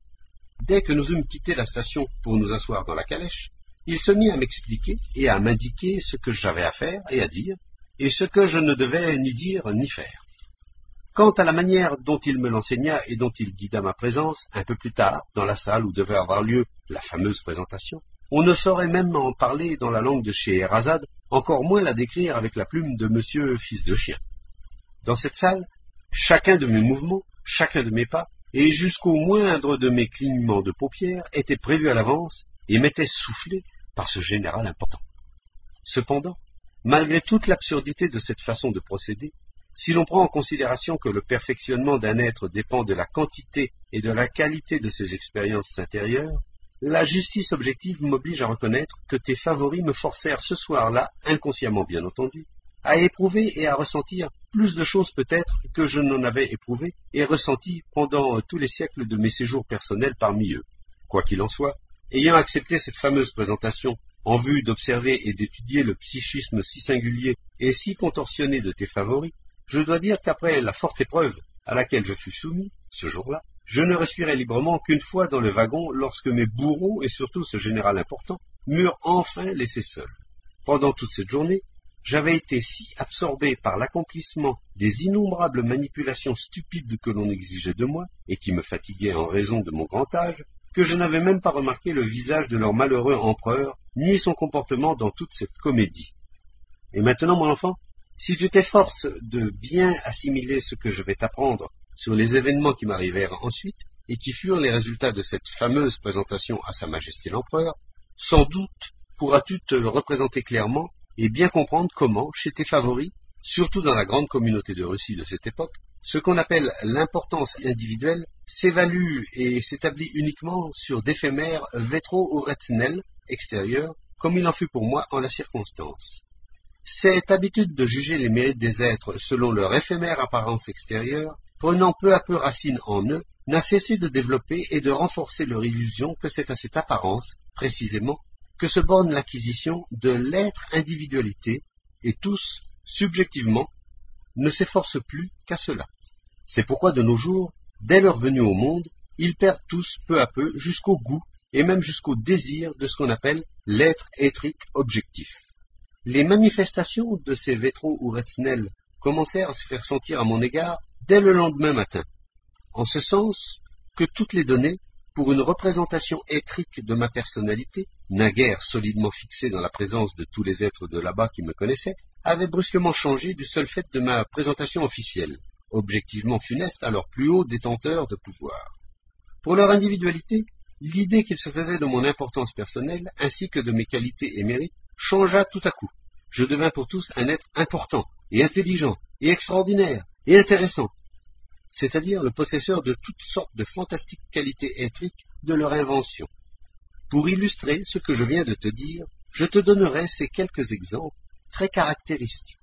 Dès que nous eûmes quitté la station pour nous asseoir dans la calèche, il se mit à m'expliquer et à m'indiquer ce que j'avais à faire et à dire, et ce que je ne devais ni dire ni faire. Quant à la manière dont il me l'enseigna et dont il guida ma présence, un peu plus tard, dans la salle où devait avoir lieu la fameuse présentation, on ne saurait même en parler dans la langue de Scheherazade, encore moins la décrire avec la plume de monsieur fils de chien. Dans cette salle, chacun de mes mouvements, chacun de mes pas, et jusqu'au moindre de mes clignements de paupières était prévu à l'avance et m'était soufflé par ce général important. Cependant, malgré toute l'absurdité de cette façon de procéder, si l'on prend en considération que le perfectionnement d'un être dépend de la quantité et de la qualité de ses expériences intérieures, la justice objective m'oblige à reconnaître que tes favoris me forcèrent ce soir-là, inconsciemment bien entendu, à éprouver et à ressentir plus de choses peut-être que je n'en avais éprouvé et ressenti pendant tous les siècles de mes séjours personnels parmi eux. Quoi qu'il en soit, ayant accepté cette fameuse présentation en vue d'observer et d'étudier le psychisme si singulier et si contorsionné de tes favoris, je dois dire qu'après la forte épreuve à laquelle je fus soumis, ce jour-là, je ne respirai librement qu'une fois dans le wagon lorsque mes bourreaux, et surtout ce général important, m'eurent enfin laissé seul. Pendant toute cette journée, j'avais été si absorbé par l'accomplissement des innombrables manipulations stupides que l'on exigeait de moi, et qui me fatiguaient en raison de mon grand âge, que je n'avais même pas remarqué le visage de leur malheureux empereur, ni son comportement dans toute cette comédie. Et maintenant, mon enfant, si tu t'efforces de bien assimiler ce que je vais t'apprendre sur les événements qui m'arrivèrent ensuite, et qui furent les résultats de cette fameuse présentation à Sa Majesté l'Empereur, sans doute pourras-tu te représenter clairement et bien comprendre comment, chez tes favoris, surtout dans la grande communauté de Russie de cette époque, ce qu'on appelle l'importance individuelle s'évalue et s'établit uniquement sur d'éphémères vétro-uretznel extérieurs, comme il en fut pour moi en la circonstance. Cette habitude de juger les mérites des êtres selon leur éphémère apparence extérieure, prenant peu à peu racine en eux, n'a cessé de développer et de renforcer leur illusion que c'est à cette apparence, précisément, que se borne l'acquisition de l'être individualité, et tous, subjectivement, ne s'efforcent plus qu'à cela. C'est pourquoi de nos jours, dès leur venue au monde, ils perdent tous peu à peu jusqu'au goût et même jusqu'au désir de ce qu'on appelle l'être étrique objectif. Les manifestations de ces vétro-uretznel commencèrent à se faire sentir à mon égard dès le lendemain matin, en ce sens que toutes les données, pour une représentation étrique de ma personnalité, naguère solidement fixée dans la présence de tous les êtres de là-bas qui me connaissaient, avaient brusquement changé du seul fait de ma présentation officielle, objectivement funeste à leurs plus hauts détenteurs de pouvoir. Pour leur individualité, l'idée qu'ils se faisaient de mon importance personnelle, ainsi que de mes qualités et mérites, changea tout à coup. Je devins pour tous un être important, et intelligent, et extraordinaire, et intéressant, c'est-à-dire le possesseur de toutes sortes de fantastiques qualités étriques de leur invention. Pour illustrer ce que je viens de te dire, je te donnerai ces quelques exemples très caractéristiques.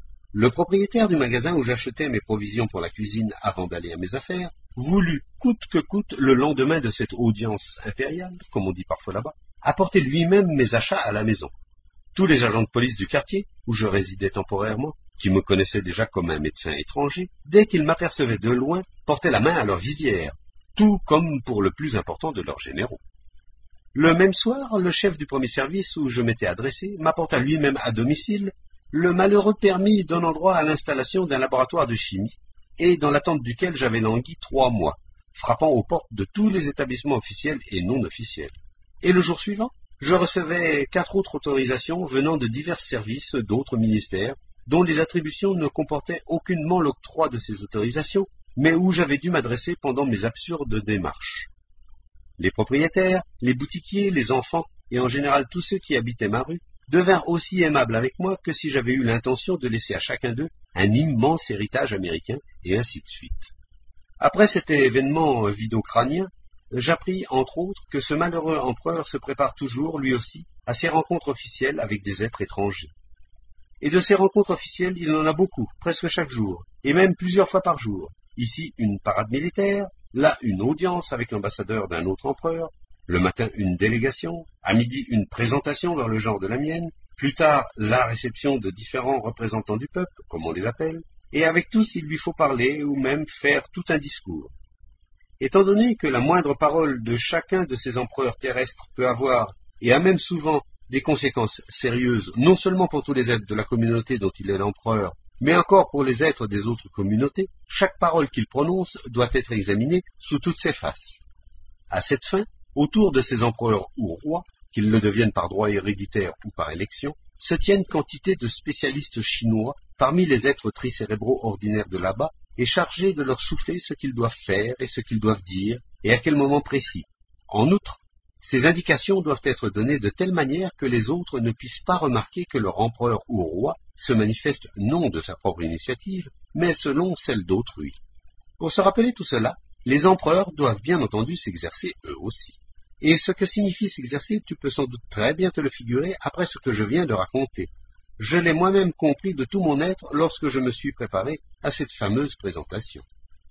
Le propriétaire du magasin où j'achetais mes provisions pour la cuisine avant d'aller à mes affaires voulut, coûte que coûte, le lendemain de cette audience impériale, comme on dit parfois là-bas, apporter lui-même mes achats à la maison. Tous les agents de police du quartier, où je résidais temporairement, qui me connaissaient déjà comme un médecin étranger, dès qu'ils m'apercevaient de loin, portaient la main à leur visière, tout comme pour le plus important de leurs généraux. Le même soir, le chef du premier service où je m'étais adressé m'apporta lui-même à domicile le malheureux permis donnant droit à l'installation d'un laboratoire de chimie, et dans l'attente duquel j'avais langui trois mois, frappant aux portes de tous les établissements officiels et non officiels. Et le jour suivant, je recevais quatre autres autorisations venant de divers services d'autres ministères, dont les attributions ne comportaient aucunement l'octroi de ces autorisations, mais où j'avais dû m'adresser pendant mes absurdes démarches. Les propriétaires, les boutiquiers, les enfants, et en général tous ceux qui habitaient ma rue, devinrent aussi aimables avec moi que si j'avais eu l'intention de laisser à chacun d'eux un immense héritage américain, et ainsi de suite. Après cet événement vidocrânien, j'appris, entre autres, que ce malheureux empereur se prépare toujours, lui aussi, à ses rencontres officielles avec des êtres étrangers. Et de ces rencontres officielles, il en a beaucoup, presque chaque jour, et même plusieurs fois par jour. Ici, une parade militaire, là, une audience avec l'ambassadeur d'un autre empereur, le matin, une délégation, à midi, une présentation dans le genre de la mienne, plus tard, la réception de différents représentants du peuple, comme on les appelle, et avec tous, il lui faut parler ou même faire tout un discours. Étant donné que la moindre parole de chacun de ces empereurs terrestres peut avoir, et a même souvent, des conséquences sérieuses, non seulement pour tous les êtres de la communauté dont il est l'empereur, mais encore pour les êtres des autres communautés, chaque parole qu'il prononce doit être examinée sous toutes ses faces. À cette fin, autour de ces empereurs ou rois, qu'ils le deviennent par droit héréditaire ou par élection, se tiennent quantité de spécialistes chinois parmi les êtres tricérébraux ordinaires de là-bas, et chargés de leur souffler ce qu'ils doivent faire et ce qu'ils doivent dire, et à quel moment précis. En outre, ces indications doivent être données de telle manière que les autres ne puissent pas remarquer que leur empereur ou roi se manifeste non de sa propre initiative, mais selon celle d'autrui. Pour se rappeler tout cela, les empereurs doivent bien entendu s'exercer eux aussi. Et ce que signifie s'exercer, tu peux sans doute très bien te le figurer après ce que je viens de raconter. Je l'ai moi-même compris de tout mon être lorsque je me suis préparé à cette fameuse présentation.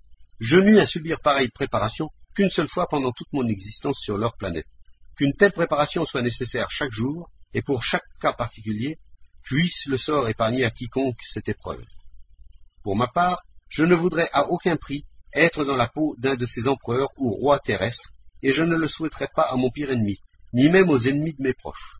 Je n'eus à subir pareille préparation qu'une seule fois pendant toute mon existence sur leur planète. Qu'une telle préparation soit nécessaire chaque jour, et pour chaque cas particulier, puisse le sort épargner à quiconque cette épreuve. Pour ma part, je ne voudrais à aucun prix être dans la peau d'un de ces empereurs ou rois terrestres, et je ne le souhaiterais pas à mon pire ennemi, ni même aux ennemis de mes proches.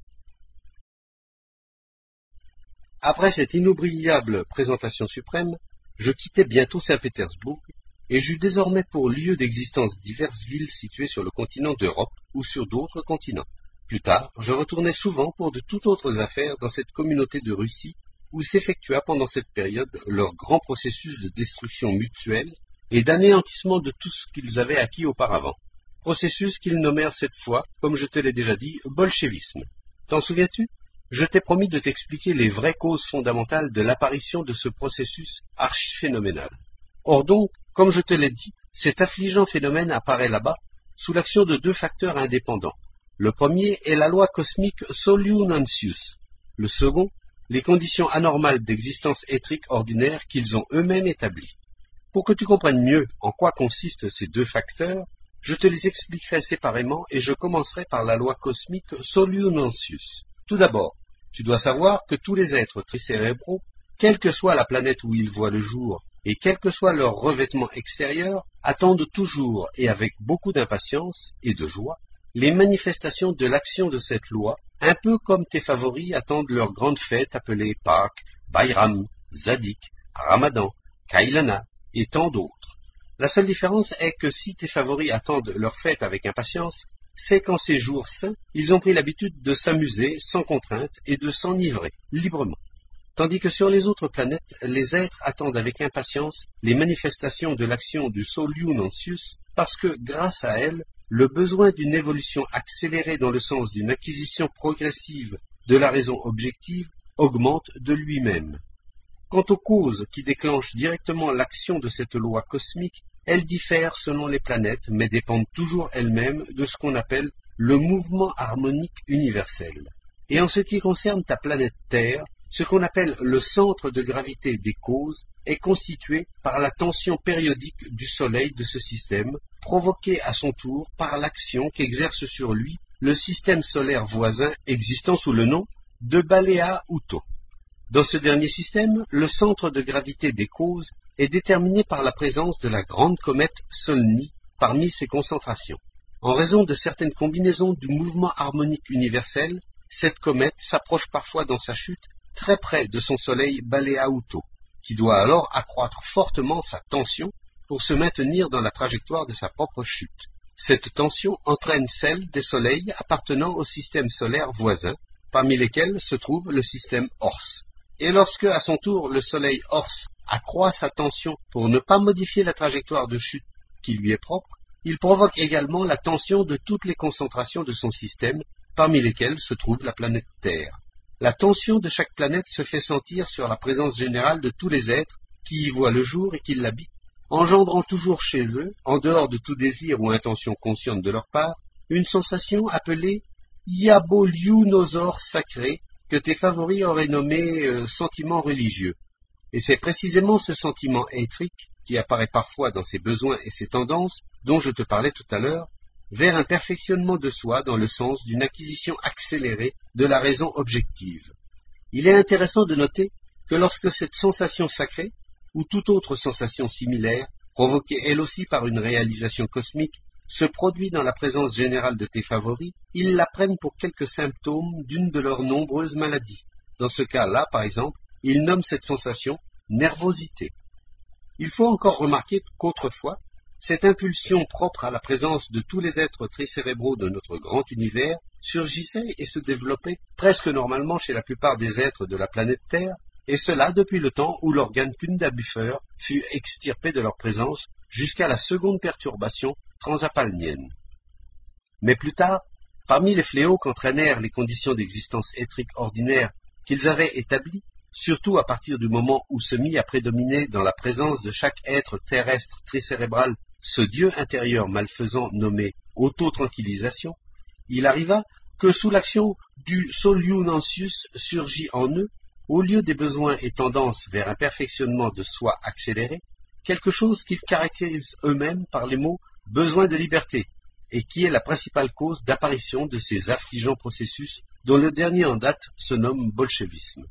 Après cette inoubliable présentation suprême, je quittai bientôt Saint-Pétersbourg, et j'eus désormais pour lieu d'existence diverses villes situées sur le continent d'Europe ou sur d'autres continents. Plus tard, je retournai souvent pour de toutes autres affaires dans cette communauté de Russie, où s'effectua pendant cette période leur grand processus de destruction mutuelle et d'anéantissement de tout ce qu'ils avaient acquis auparavant. Processus qu'ils nommèrent cette fois, comme je te l'ai déjà dit, bolchevisme. T'en souviens-tu ? Je t'ai promis de t'expliquer les vraies causes fondamentales de l'apparition de ce processus archi-phénoménal. Or donc, comme je te l'ai dit, cet affligeant phénomène apparaît là-bas sous l'action de deux facteurs indépendants. Le premier est la loi cosmique Solunius. Le second, les conditions anormales d'existence étrique ordinaire qu'ils ont eux-mêmes établies. Pour que tu comprennes mieux en quoi consistent ces deux facteurs, je te les expliquerai séparément et je commencerai par la loi cosmique Solunius. Tout d'abord, tu dois savoir que tous les êtres tricérébraux, quelle que soit la planète où ils voient le jour, et quel que soit leur revêtement extérieur, attendent toujours et avec beaucoup d'impatience et de joie les manifestations de l'action de cette loi, un peu comme tes favoris attendent leurs grandes fêtes appelées Pâques, Bayram, Zadik, Ramadan, Kailana et tant d'autres. La seule différence est que si tes favoris attendent leur fête avec impatience, c'est qu'en ces jours saints, ils ont pris l'habitude de s'amuser sans contrainte et de s'enivrer librement. Tandis que sur les autres planètes, les êtres attendent avec impatience les manifestations de l'action du Solunius, parce que, grâce à elles, le besoin d'une évolution accélérée dans le sens d'une acquisition progressive de la raison objective augmente de lui-même. Quant aux causes qui déclenchent directement l'action de cette loi cosmique, elles diffèrent selon les planètes, mais dépendent toujours elles-mêmes de ce qu'on appelle le mouvement harmonique universel. Et en ce qui concerne ta planète Terre, ce qu'on appelle le centre de gravité des causes est constitué par la tension périodique du Soleil de ce système, provoquée à son tour par l'action qu'exerce sur lui le système solaire voisin existant sous le nom de Balea-Uto. Dans ce dernier système, le centre de gravité des causes est déterminé par la présence de la grande comète Solny parmi ses concentrations. En raison de certaines combinaisons du mouvement harmonique universel, cette comète s'approche parfois dans sa chute très près de son soleil Balea-Uto, qui doit alors accroître fortement sa tension pour se maintenir dans la trajectoire de sa propre chute. Cette tension entraîne celle des soleils appartenant au système solaire voisin, parmi lesquels se trouve le système Ors. Et lorsque, à son tour, le soleil Ors accroît sa tension pour ne pas modifier la trajectoire de chute qui lui est propre, il provoque également la tension de toutes les concentrations de son système, parmi lesquelles se trouve la planète Terre. La tension de chaque planète se fait sentir sur la présence générale de tous les êtres qui y voient le jour et qui l'habitent, engendrant toujours chez eux, en dehors de tout désir ou intention consciente de leur part, une sensation appelée Iaboliounosor sacré, que tes favoris auraient nommé euh, sentiment religieux. Et c'est précisément ce sentiment éthrique, qui apparaît parfois dans ses besoins et ses tendances, dont je te parlais tout à l'heure, vers un perfectionnement de soi dans le sens d'une acquisition accélérée de la raison objective. Il est intéressant de noter que lorsque cette sensation sacrée, ou toute autre sensation similaire, provoquée elle aussi par une réalisation cosmique, se produit dans la présence générale de tes favoris, ils la prennent pour quelques symptômes d'une de leurs nombreuses maladies. Dans ce cas-là, par exemple, ils nomment cette sensation nervosité. Il faut encore remarquer qu'autrefois, cette impulsion propre à la présence de tous les êtres tricérébraux de notre grand univers surgissait et se développait presque normalement chez la plupart des êtres de la planète Terre, et cela depuis le temps où l'organe Kunda Buffer fut extirpé de leur présence jusqu'à la seconde perturbation transapalmienne. Mais plus tard, parmi les fléaux qu'entraînèrent les conditions d'existence éthrique ordinaire qu'ils avaient établies, surtout à partir du moment où se mit à prédominer dans la présence de chaque être terrestre tricérébral ce dieu intérieur malfaisant nommé autotranquillisation, il arriva que sous l'action du Soliunantius surgit en eux, au lieu des besoins et tendances vers un perfectionnement de soi accéléré, quelque chose qu'ils caractérisent eux-mêmes par les mots « besoin de liberté » et qui est la principale cause d'apparition de ces affligeants processus dont le dernier en date se nomme bolchevisme.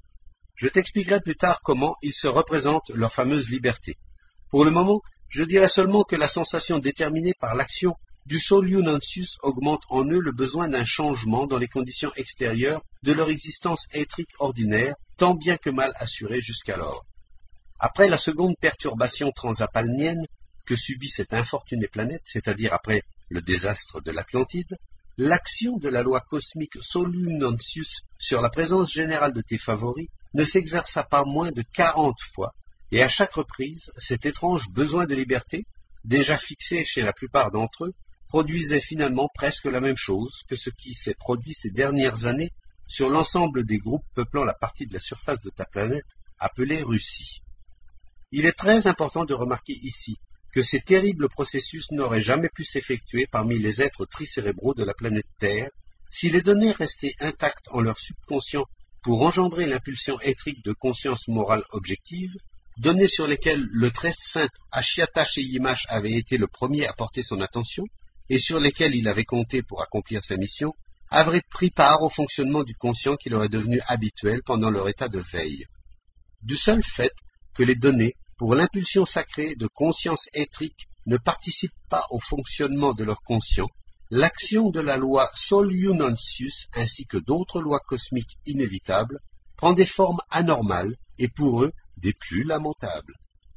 Je t'expliquerai plus tard comment ils se représentent leur fameuse liberté. Pour le moment, je dirais seulement que la sensation déterminée par l'action du Soliunantius augmente en eux le besoin d'un changement dans les conditions extérieures de leur existence éthrique ordinaire, tant bien que mal assurée jusqu'alors. Après la seconde perturbation transapalmienne que subit cette infortunée planète, c'est-à-dire après le désastre de l'Atlantide, l'action de la loi cosmique Soliunantius sur la présence générale de tes favoris ne s'exerça pas moins de quarante fois, et à chaque reprise, cet étrange besoin de liberté, déjà fixé chez la plupart d'entre eux, produisait finalement presque la même chose que ce qui s'est produit ces dernières années sur l'ensemble des groupes peuplant la partie de la surface de ta planète appelée Russie. Il est très important de remarquer ici que ces terribles processus n'auraient jamais pu s'effectuer parmi les êtres tricérébraux de la planète Terre si les données restaient intactes en leur subconscient pour engendrer l'impulsion éthrique de conscience morale objective, données sur lesquelles le très saint Ashiata Sheyimash avait été le premier à porter son attention, et sur lesquelles il avait compté pour accomplir sa mission, avaient pris part au fonctionnement du conscient qui leur est devenu habituel pendant leur état de veille. Du seul fait que les données, pour l'impulsion sacrée de conscience éthrique, ne participent pas au fonctionnement de leur conscient, l'action de la loi Soliunantius ainsi que d'autres lois cosmiques inévitables prend des formes anormales et pour eux des plus lamentables.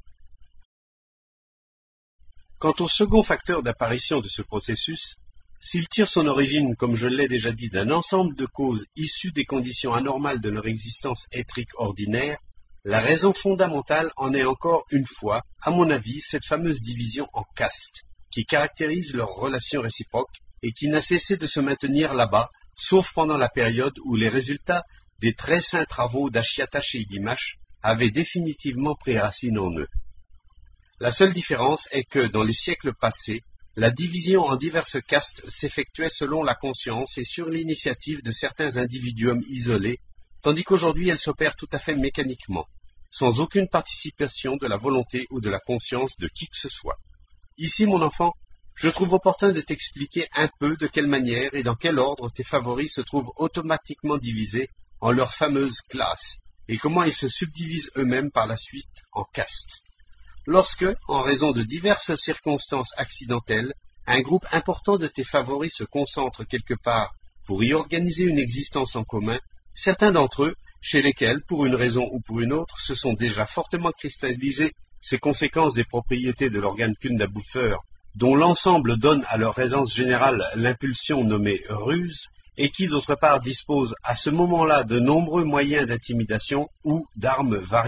Quant au second facteur d'apparition de ce processus, s'il tire son origine, comme je l'ai déjà dit, d'un ensemble de causes issues des conditions anormales de leur existence éthrique ordinaire, la raison fondamentale en est encore une fois, à mon avis, cette fameuse division en castes, qui caractérise leurs relations réciproques et qui n'a cessé de se maintenir là-bas, sauf pendant la période où les résultats des très saints travaux d'Ashiata Sheyimash avaient définitivement pris racine en eux. La seule différence est que, dans les siècles passés, la division en diverses castes s'effectuait selon la conscience et sur l'initiative de certains individuums isolés, tandis qu'aujourd'hui elle s'opère tout à fait mécaniquement, sans aucune participation de la volonté ou de la conscience de qui que ce soit. Ici, mon enfant, je trouve opportun de t'expliquer un peu de quelle manière et dans quel ordre tes favoris se trouvent automatiquement divisés en leurs fameuses classes, et comment ils se subdivisent eux-mêmes par la suite en castes. Lorsque, en raison de diverses circonstances accidentelles, un groupe important de tes favoris se concentre quelque part pour y organiser une existence en commun, certains d'entre eux, chez lesquels, pour une raison ou pour une autre, se sont déjà fortement cristallisées ces conséquences des propriétés de l'organe Kunda Buffer, dont l'ensemble donne à leur présence générale l'impulsion nommée ruse, et qui d'autre part disposent à ce moment-là de nombreux moyens d'intimidation ou d'armes variées,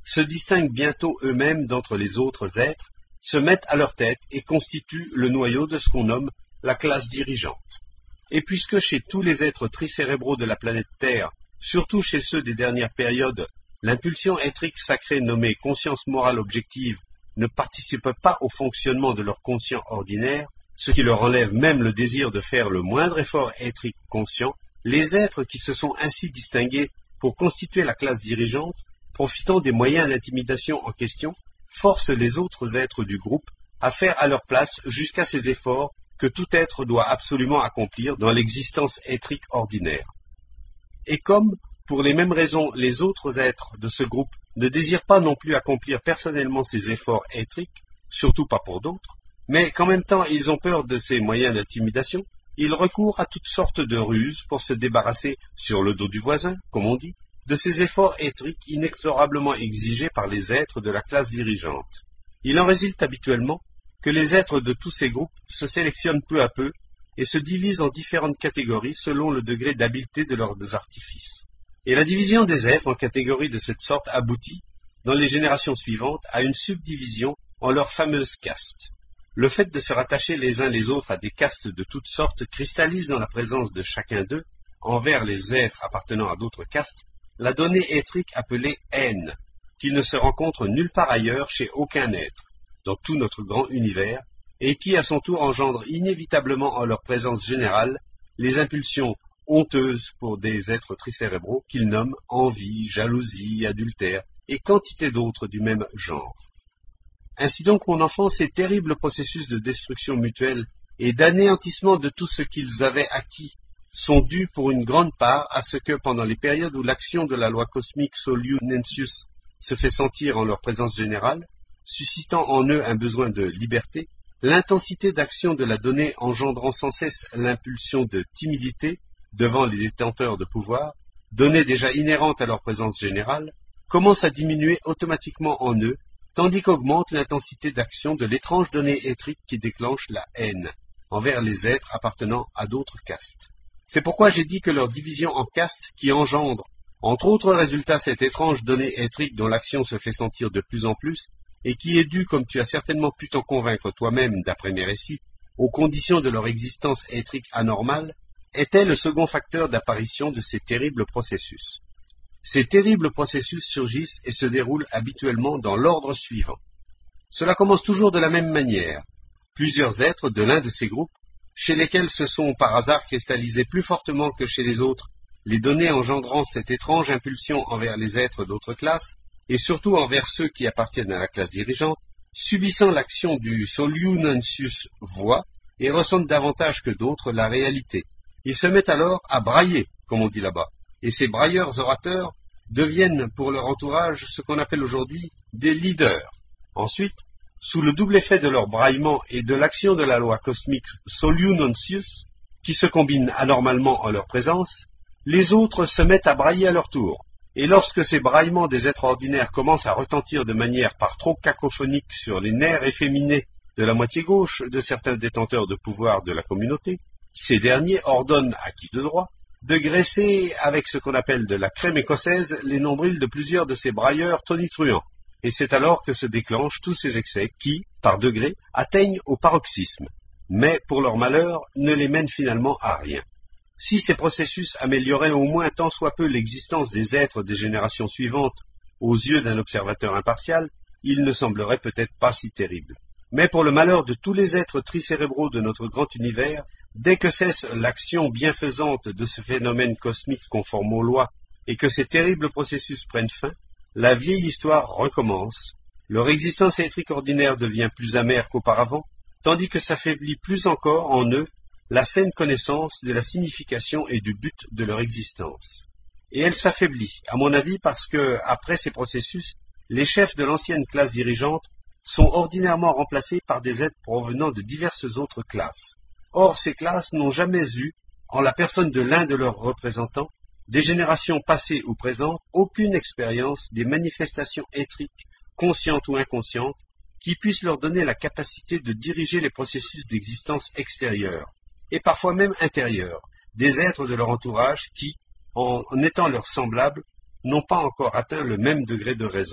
se distinguent bientôt eux-mêmes d'entre les autres êtres, se mettent à leur tête et constituent le noyau de ce qu'on nomme la classe dirigeante. Et puisque chez tous les êtres tricérébraux de la planète Terre, surtout chez ceux des dernières périodes, l'impulsion éthrique sacrée nommée conscience morale objective ne participe pas au fonctionnement de leur conscient ordinaire, ce qui leur enlève même le désir de faire le moindre effort éthrique conscient, les êtres qui se sont ainsi distingués pour constituer la classe dirigeante, profitant des moyens d'intimidation en question, forcent les autres êtres du groupe à faire à leur place jusqu'à ces efforts que tout être doit absolument accomplir dans l'existence éthrique ordinaire. Et comme, pour les mêmes raisons, les autres êtres de ce groupe ne désirent pas non plus accomplir personnellement ces efforts éthriques, surtout pas pour d'autres, mais qu'en même temps ils ont peur de ces moyens d'intimidation, ils recourent à toutes sortes de ruses pour se débarrasser, sur le dos du voisin, comme on dit, de ces efforts éthriques inexorablement exigés par les êtres de la classe dirigeante. Il en résulte habituellement que les êtres de tous ces groupes se sélectionnent peu à peu et se divisent en différentes catégories selon le degré d'habileté de leurs artifices. Et la division des êtres en catégories de cette sorte aboutit, dans les générations suivantes, à une subdivision en leurs fameuses castes. Le fait de se rattacher les uns les autres à des castes de toutes sortes cristallise dans la présence de chacun d'eux, envers les êtres appartenant à d'autres castes, la donnée éthrique appelée haine, qui ne se rencontre nulle part ailleurs chez aucun être, dans tout notre grand univers, et qui à son tour engendre inévitablement en leur présence générale les impulsions honteuses pour des êtres tricérébraux qu'ils nomment envie, jalousie, adultère, et quantité d'autres du même genre. Ainsi donc, mon enfant, ces terribles processus de destruction mutuelle et d'anéantissement de tout ce qu'ils avaient acquis sont dus pour une grande part à ce que, pendant les périodes où l'action de la loi cosmique Soliu Nensius se fait sentir en leur présence générale, suscitant en eux un besoin de liberté, l'intensité d'action de la donnée engendrant sans cesse l'impulsion de timidité devant les détenteurs de pouvoir, donnée déjà inhérente à leur présence générale, commence à diminuer automatiquement en eux, tandis qu'augmente l'intensité d'action de l'étrange donnée éthrique qui déclenche la haine envers les êtres appartenant à d'autres castes. C'est pourquoi j'ai dit que leur division en castes qui engendre, entre autres résultats, cette étrange donnée éthrique dont l'action se fait sentir de plus en plus, et qui est due, comme tu as certainement pu t'en convaincre toi-même d'après mes récits, aux conditions de leur existence éthrique anormale, était le second facteur d'apparition de ces terribles processus. Ces terribles processus surgissent et se déroulent habituellement dans l'ordre suivant. Cela commence toujours de la même manière. Plusieurs êtres de l'un de ces groupes, chez lesquels se sont par hasard cristallisés plus fortement que chez les autres les données engendrant cette étrange impulsion envers les êtres d'autres classes, et surtout envers ceux qui appartiennent à la classe dirigeante, subissant l'action du Soliu Nensius voient et ressentent davantage que d'autres la réalité. Ils se mettent alors à brailler, comme on dit là-bas, et ces brailleurs orateurs deviennent pour leur entourage ce qu'on appelle aujourd'hui des leaders. Ensuite, sous le double effet de leur braillement et de l'action de la loi cosmique Soliu Nensius, qui se combine anormalement en leur présence, les autres se mettent à brailler à leur tour. Et lorsque ces braillements des êtres ordinaires commencent à retentir de manière par trop cacophonique sur les nerfs efféminés de la moitié gauche de certains détenteurs de pouvoir de la communauté, ces derniers ordonnent à qui de droit de graisser avec ce qu'on appelle de la crème écossaise les nombrils de plusieurs de ces brailleurs tonitruants. Et c'est alors que se déclenchent tous ces excès qui, par degrés, atteignent au paroxysme, mais pour leur malheur ne les mènent finalement à rien. Si ces processus amélioraient au moins tant soit peu l'existence des êtres des générations suivantes aux yeux d'un observateur impartial, ils ne sembleraient peut-être pas si terribles. Mais pour le malheur de tous les êtres tricérébraux de notre grand univers, dès que cesse l'action bienfaisante de ce phénomène cosmique conforme aux lois et que ces terribles processus prennent fin, la vieille histoire recommence, leur existence éthrique ordinaire devient plus amère qu'auparavant, tandis que s'affaiblit plus encore en eux la saine connaissance de la signification et du but de leur existence. Et elle s'affaiblit, à mon avis, parce que, après ces processus, les chefs de l'ancienne classe dirigeante sont ordinairement remplacés par des êtres provenant de diverses autres classes. Or, ces classes n'ont jamais eu, en la personne de l'un de leurs représentants, des générations passées ou présentes, aucune expérience des manifestations éthriques, conscientes ou inconscientes, qui puissent leur donner la capacité de diriger les processus d'existence extérieure, et parfois même intérieure, des êtres de leur entourage qui, en étant leurs semblables, n'ont pas encore atteint le même degré de raison.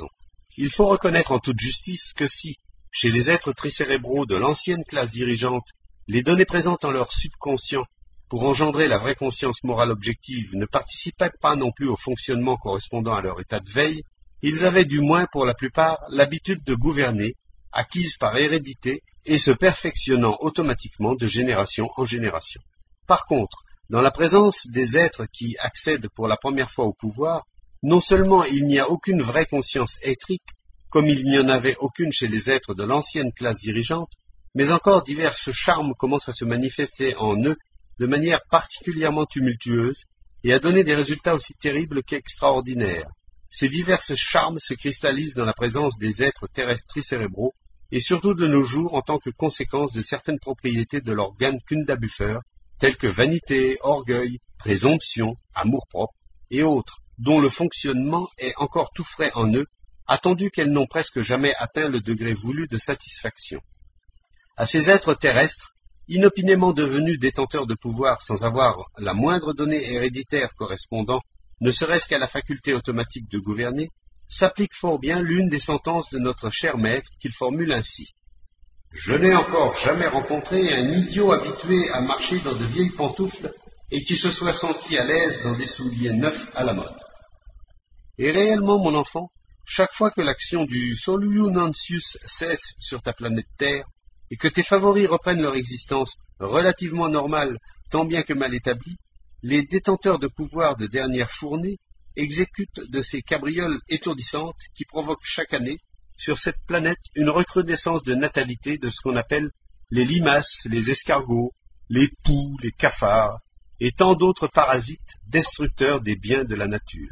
Il faut reconnaître en toute justice que si, chez les êtres tricérébraux de l'ancienne classe dirigeante, les données présentes en leur subconscient pour engendrer la vraie conscience morale objective ne participaient pas non plus au fonctionnement correspondant à leur état de veille, ils avaient du moins pour la plupart l'habitude de gouverner, acquise par hérédité et se perfectionnant automatiquement de génération en génération. Par contre, dans la présence des êtres qui accèdent pour la première fois au pouvoir, non seulement il n'y a aucune vraie conscience éthrique, comme il n'y en avait aucune chez les êtres de l'ancienne classe dirigeante, mais encore divers charmes commencent à se manifester en eux de manière particulièrement tumultueuse et à donner des résultats aussi terribles qu'extraordinaires. Ces divers charmes se cristallisent dans la présence des êtres terrestres tricérébraux et surtout de nos jours en tant que conséquence de certaines propriétés de l'organe Kundabuffer, telles que vanité, orgueil, présomption, amour-propre et autres, dont le fonctionnement est encore tout frais en eux, attendu qu'elles n'ont presque jamais atteint le degré voulu de satisfaction. À ces êtres terrestres, inopinément devenus détenteurs de pouvoir sans avoir la moindre donnée héréditaire correspondant, ne serait-ce qu'à la faculté automatique de gouverner, s'applique fort bien l'une des sentences de notre cher maître qu'il formule ainsi. « Je n'ai encore jamais rencontré un idiot habitué à marcher dans de vieilles pantoufles et qui se soit senti à l'aise dans des souliers neufs à la mode. » Et réellement, mon enfant, chaque fois que l'action du Soluyunantius cesse sur ta planète Terre, et que tes favoris reprennent leur existence relativement normale, tant bien que mal établie, les détenteurs de pouvoir de dernière fournée exécutent de ces cabrioles étourdissantes qui provoquent chaque année, sur cette planète, une recrudescence de natalité de ce qu'on appelle les limaces, les escargots, les poux, les cafards, et tant d'autres parasites destructeurs des biens de la nature.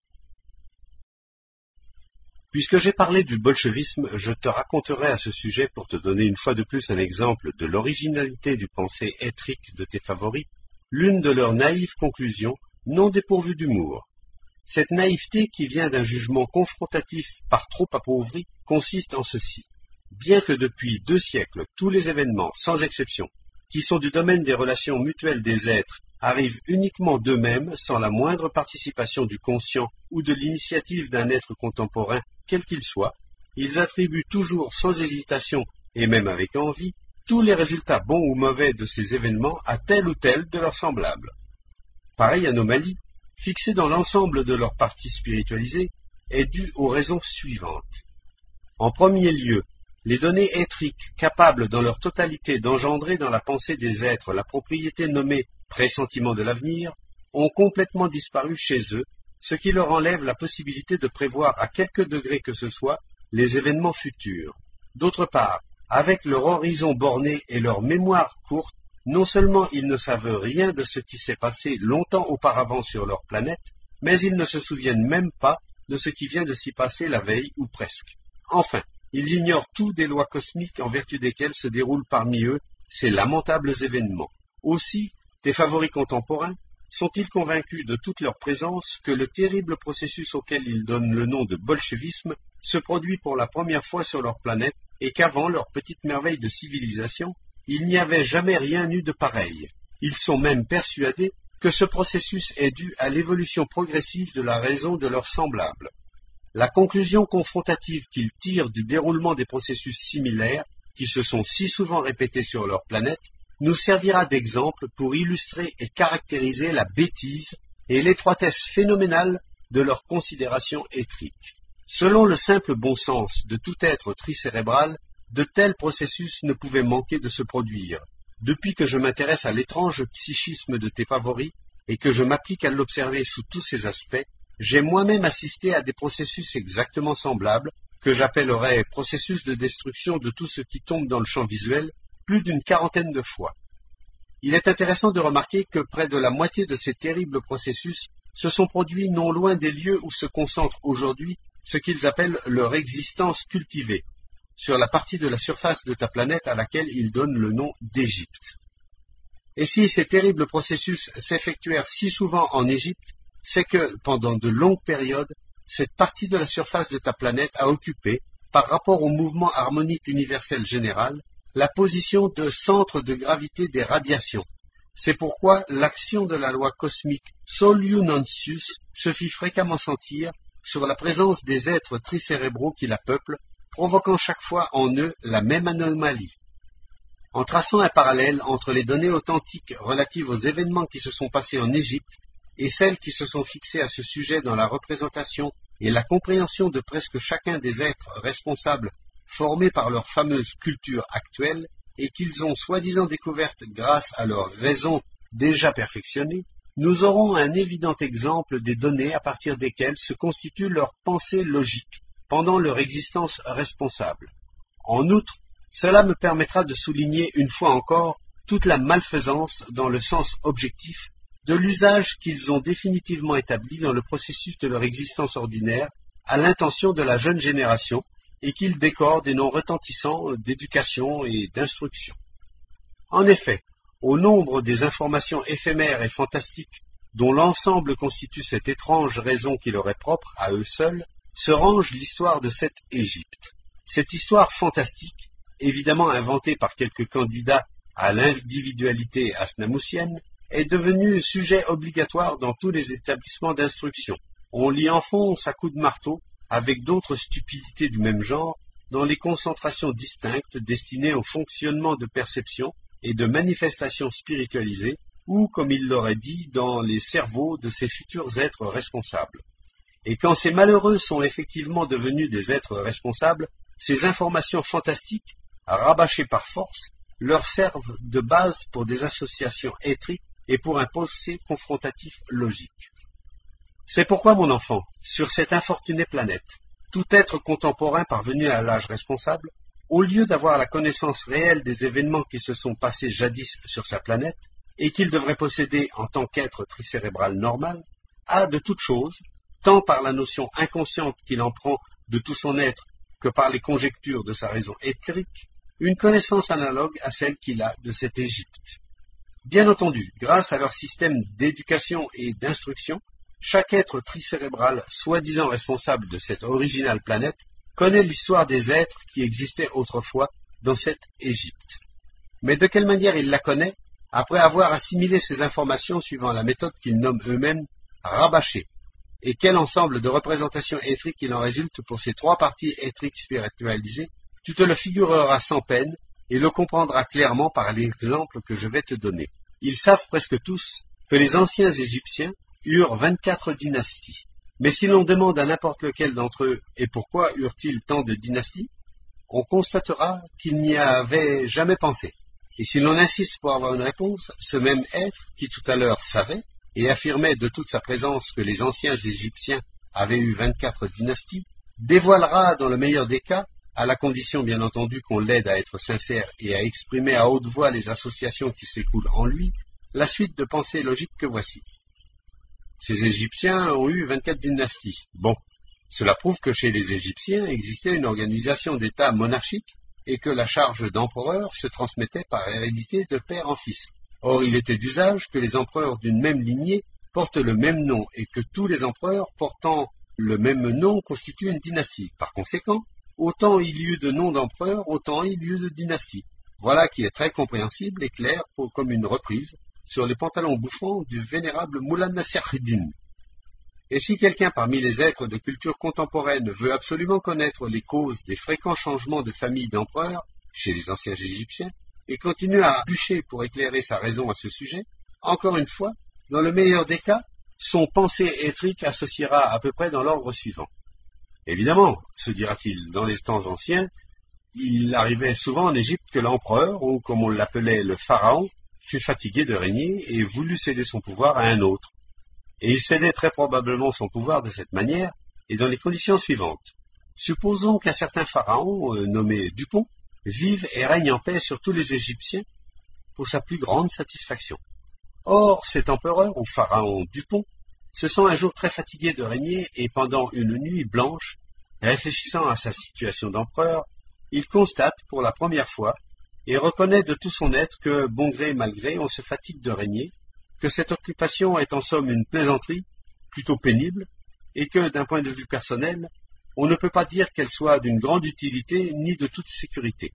Puisque j'ai parlé du bolchevisme, je te raconterai à ce sujet, pour te donner une fois de plus un exemple de l'originalité du pensée éthrique de tes favoris, l'une de leurs naïves conclusions, non dépourvues d'humour. Cette naïveté qui vient d'un jugement confrontatif par trop appauvri consiste en ceci. Bien que depuis deux siècles, tous les événements, sans exception, qui sont du domaine des relations mutuelles des êtres, arrivent uniquement d'eux-mêmes, sans la moindre participation du conscient ou de l'initiative d'un être contemporain, quel qu'il soit, ils attribuent toujours sans hésitation, et même avec envie, tous les résultats bons ou mauvais de ces événements à tel ou tel de leurs semblables. Pareille anomalie, fixée dans l'ensemble de leurs parties spiritualisées, est due aux raisons suivantes. En premier lieu, les données éthriques capables dans leur totalité d'engendrer dans la pensée des êtres la propriété nommée pressentiment de l'avenir ont complètement disparu chez eux, ce qui leur enlève la possibilité de prévoir à quelque degré que ce soit les événements futurs. D'autre part, avec leur horizon borné et leur mémoire courte, non seulement ils ne savent rien de ce qui s'est passé longtemps auparavant sur leur planète, mais ils ne se souviennent même pas de ce qui vient de s'y passer la veille ou presque. Enfin, ils ignorent tout des lois cosmiques en vertu desquelles se déroulent parmi eux ces lamentables événements. Aussi, tes favoris contemporains sont-ils convaincus de toute leur présence que le terrible processus auquel ils donnent le nom de bolchevisme se produit pour la première fois sur leur planète et qu'avant leur petite merveille de civilisation, il n'y avait jamais rien eu de pareil. Ils sont même persuadés que ce processus est dû à l'évolution progressive de la raison de leurs semblables. La conclusion confrontative qu'ils tirent du déroulement des processus similaires, qui se sont si souvent répétés sur leur planète, nous servira d'exemple pour illustrer et caractériser la bêtise et l'étroitesse phénoménale de leurs considérations éthriques. Selon le simple bon sens de tout être tricérébral, de tels processus ne pouvaient manquer de se produire. Depuis que je m'intéresse à l'étrange psychisme de tes favoris et que je m'applique à l'observer sous tous ses aspects, j'ai moi-même assisté à des processus exactement semblables, que j'appellerais processus de destruction de tout ce qui tombe dans le champ visuel, plus d'une quarantaine de fois. Il est intéressant de remarquer que près de la moitié de ces terribles processus se sont produits non loin des lieux où se concentre aujourd'hui ce qu'ils appellent leur existence cultivée, sur la partie de la surface de ta planète à laquelle ils donnent le nom d'Égypte. Et si ces terribles processus s'effectuèrent si souvent en Égypte, c'est que, pendant de longues périodes, cette partie de la surface de ta planète a occupé, par rapport au mouvement harmonique universel général, la position de centre de gravité des radiations. C'est pourquoi l'action de la loi cosmique Soluyunantius se fit fréquemment sentir, sur la présence des êtres tricérébraux qui la peuplent, provoquant chaque fois en eux la même anomalie. En traçant un parallèle entre les données authentiques relatives aux événements qui se sont passés en Égypte et celles qui se sont fixées à ce sujet dans la représentation et la compréhension de presque chacun des êtres responsables formés par leur fameuse culture actuelle et qu'ils ont soi-disant découverte grâce à leur raison déjà perfectionnée, nous aurons un évident exemple des données à partir desquelles se constitue leur pensée logique pendant leur existence responsable. En outre, cela me permettra de souligner une fois encore toute la malfaisance dans le sens objectif de l'usage qu'ils ont définitivement établi dans le processus de leur existence ordinaire à l'intention de la jeune génération et qu'ils décorent des noms retentissants d'éducation et d'instruction. En effet, au nombre des informations éphémères et fantastiques dont l'ensemble constitue cette étrange raison qui leur est propre à eux seuls, se range l'histoire de cette Égypte. Cette histoire fantastique, évidemment inventée par quelques candidats à l'individualité asnamoussienne, est devenue sujet obligatoire dans tous les établissements d'instruction. On l'y enfonce à coups de marteau, avec d'autres stupidités du même genre, dans les concentrations distinctes destinées au fonctionnement de perception et de manifestations spiritualisées, ou, comme il l'aurait dit, dans les cerveaux de ces futurs êtres responsables. Et quand ces malheureux sont effectivement devenus des êtres responsables, ces informations fantastiques, rabâchées par force, leur servent de base pour des associations étriques et pour un pensée confrontatif logique. C'est pourquoi, mon enfant, sur cette infortunée planète, tout être contemporain parvenu à l'âge responsable, au lieu d'avoir la connaissance réelle des événements qui se sont passés jadis sur sa planète, et qu'il devrait posséder en tant qu'être tricérébral normal, a de toutes choses, tant par la notion inconsciente qu'il en prend de tout son être que par les conjectures de sa raison éthérique, une connaissance analogue à celle qu'il a de cette Égypte. Bien entendu, grâce à leur système d'éducation et d'instruction, chaque être tricérébral, soi-disant responsable de cette originale planète, connaît l'histoire des êtres qui existaient autrefois dans cette Égypte. Mais de quelle manière il la connaît, après avoir assimilé ces informations suivant la méthode qu'ils nomment eux-mêmes rabâchée, et quel ensemble de représentations éthriques il en résulte pour ces trois parties éthriques spiritualisées, tu te le figureras sans peine et le comprendras clairement par l'exemple que je vais te donner. Ils savent presque tous que les anciens Égyptiens eurent vingt-quatre dynasties. Mais si l'on demande à n'importe lequel d'entre eux « Et pourquoi eurent-ils tant de dynasties ?», on constatera qu'ils n'y avaient jamais pensé. Et si l'on insiste pour avoir une réponse, ce même être, qui tout à l'heure savait, et affirmait de toute sa présence que les anciens Égyptiens avaient eu vingt-quatre dynasties, dévoilera dans le meilleur des cas, à la condition bien entendu qu'on l'aide à être sincère et à exprimer à haute voix les associations qui s'écoulent en lui, la suite de pensée logique que voici. Ces Égyptiens ont eu vingt-quatre dynasties. Bon, cela prouve que chez les Égyptiens existait une organisation d'État monarchique et que la charge d'empereur se transmettait par hérédité de père en fils. Or, il était d'usage que les empereurs d'une même lignée portent le même nom et que tous les empereurs portant le même nom constituent une dynastie. Par conséquent, autant il y eut de noms d'empereurs, autant il y eut de dynasties. Voilà qui est très compréhensible et clair pour, comme une reprise sur les pantalons bouffants du vénérable Moulay Nassereddin. Et si quelqu'un parmi les êtres de culture contemporaine veut absolument connaître les causes des fréquents changements de famille d'empereurs chez les anciens Égyptiens, et continue à bûcher pour éclairer sa raison à ce sujet, encore une fois, dans le meilleur des cas, son pensée éthrique associera à peu près dans l'ordre suivant. Évidemment, se dira-t-il, dans les temps anciens, il arrivait souvent en Égypte que l'empereur, ou comme on l'appelait le pharaon, fut fatigué de régner et voulut céder son pouvoir à un autre. Et il cédait très probablement son pouvoir de cette manière, et dans les conditions suivantes. Supposons qu'un certain pharaon, euh, nommé Dupont, vive et règne en paix sur tous les Égyptiens pour sa plus grande satisfaction. Or, cet empereur, ou pharaon Dupont, se sent un jour très fatigué de régner et pendant une nuit blanche, réfléchissant à sa situation d'empereur, il constate pour la première fois et reconnaît de tout son être que, bon gré mal gré, on se fatigue de régner, que cette occupation est en somme une plaisanterie, plutôt pénible, et que, d'un point de vue personnel, on ne peut pas dire qu'elle soit d'une grande utilité ni de toute sécurité.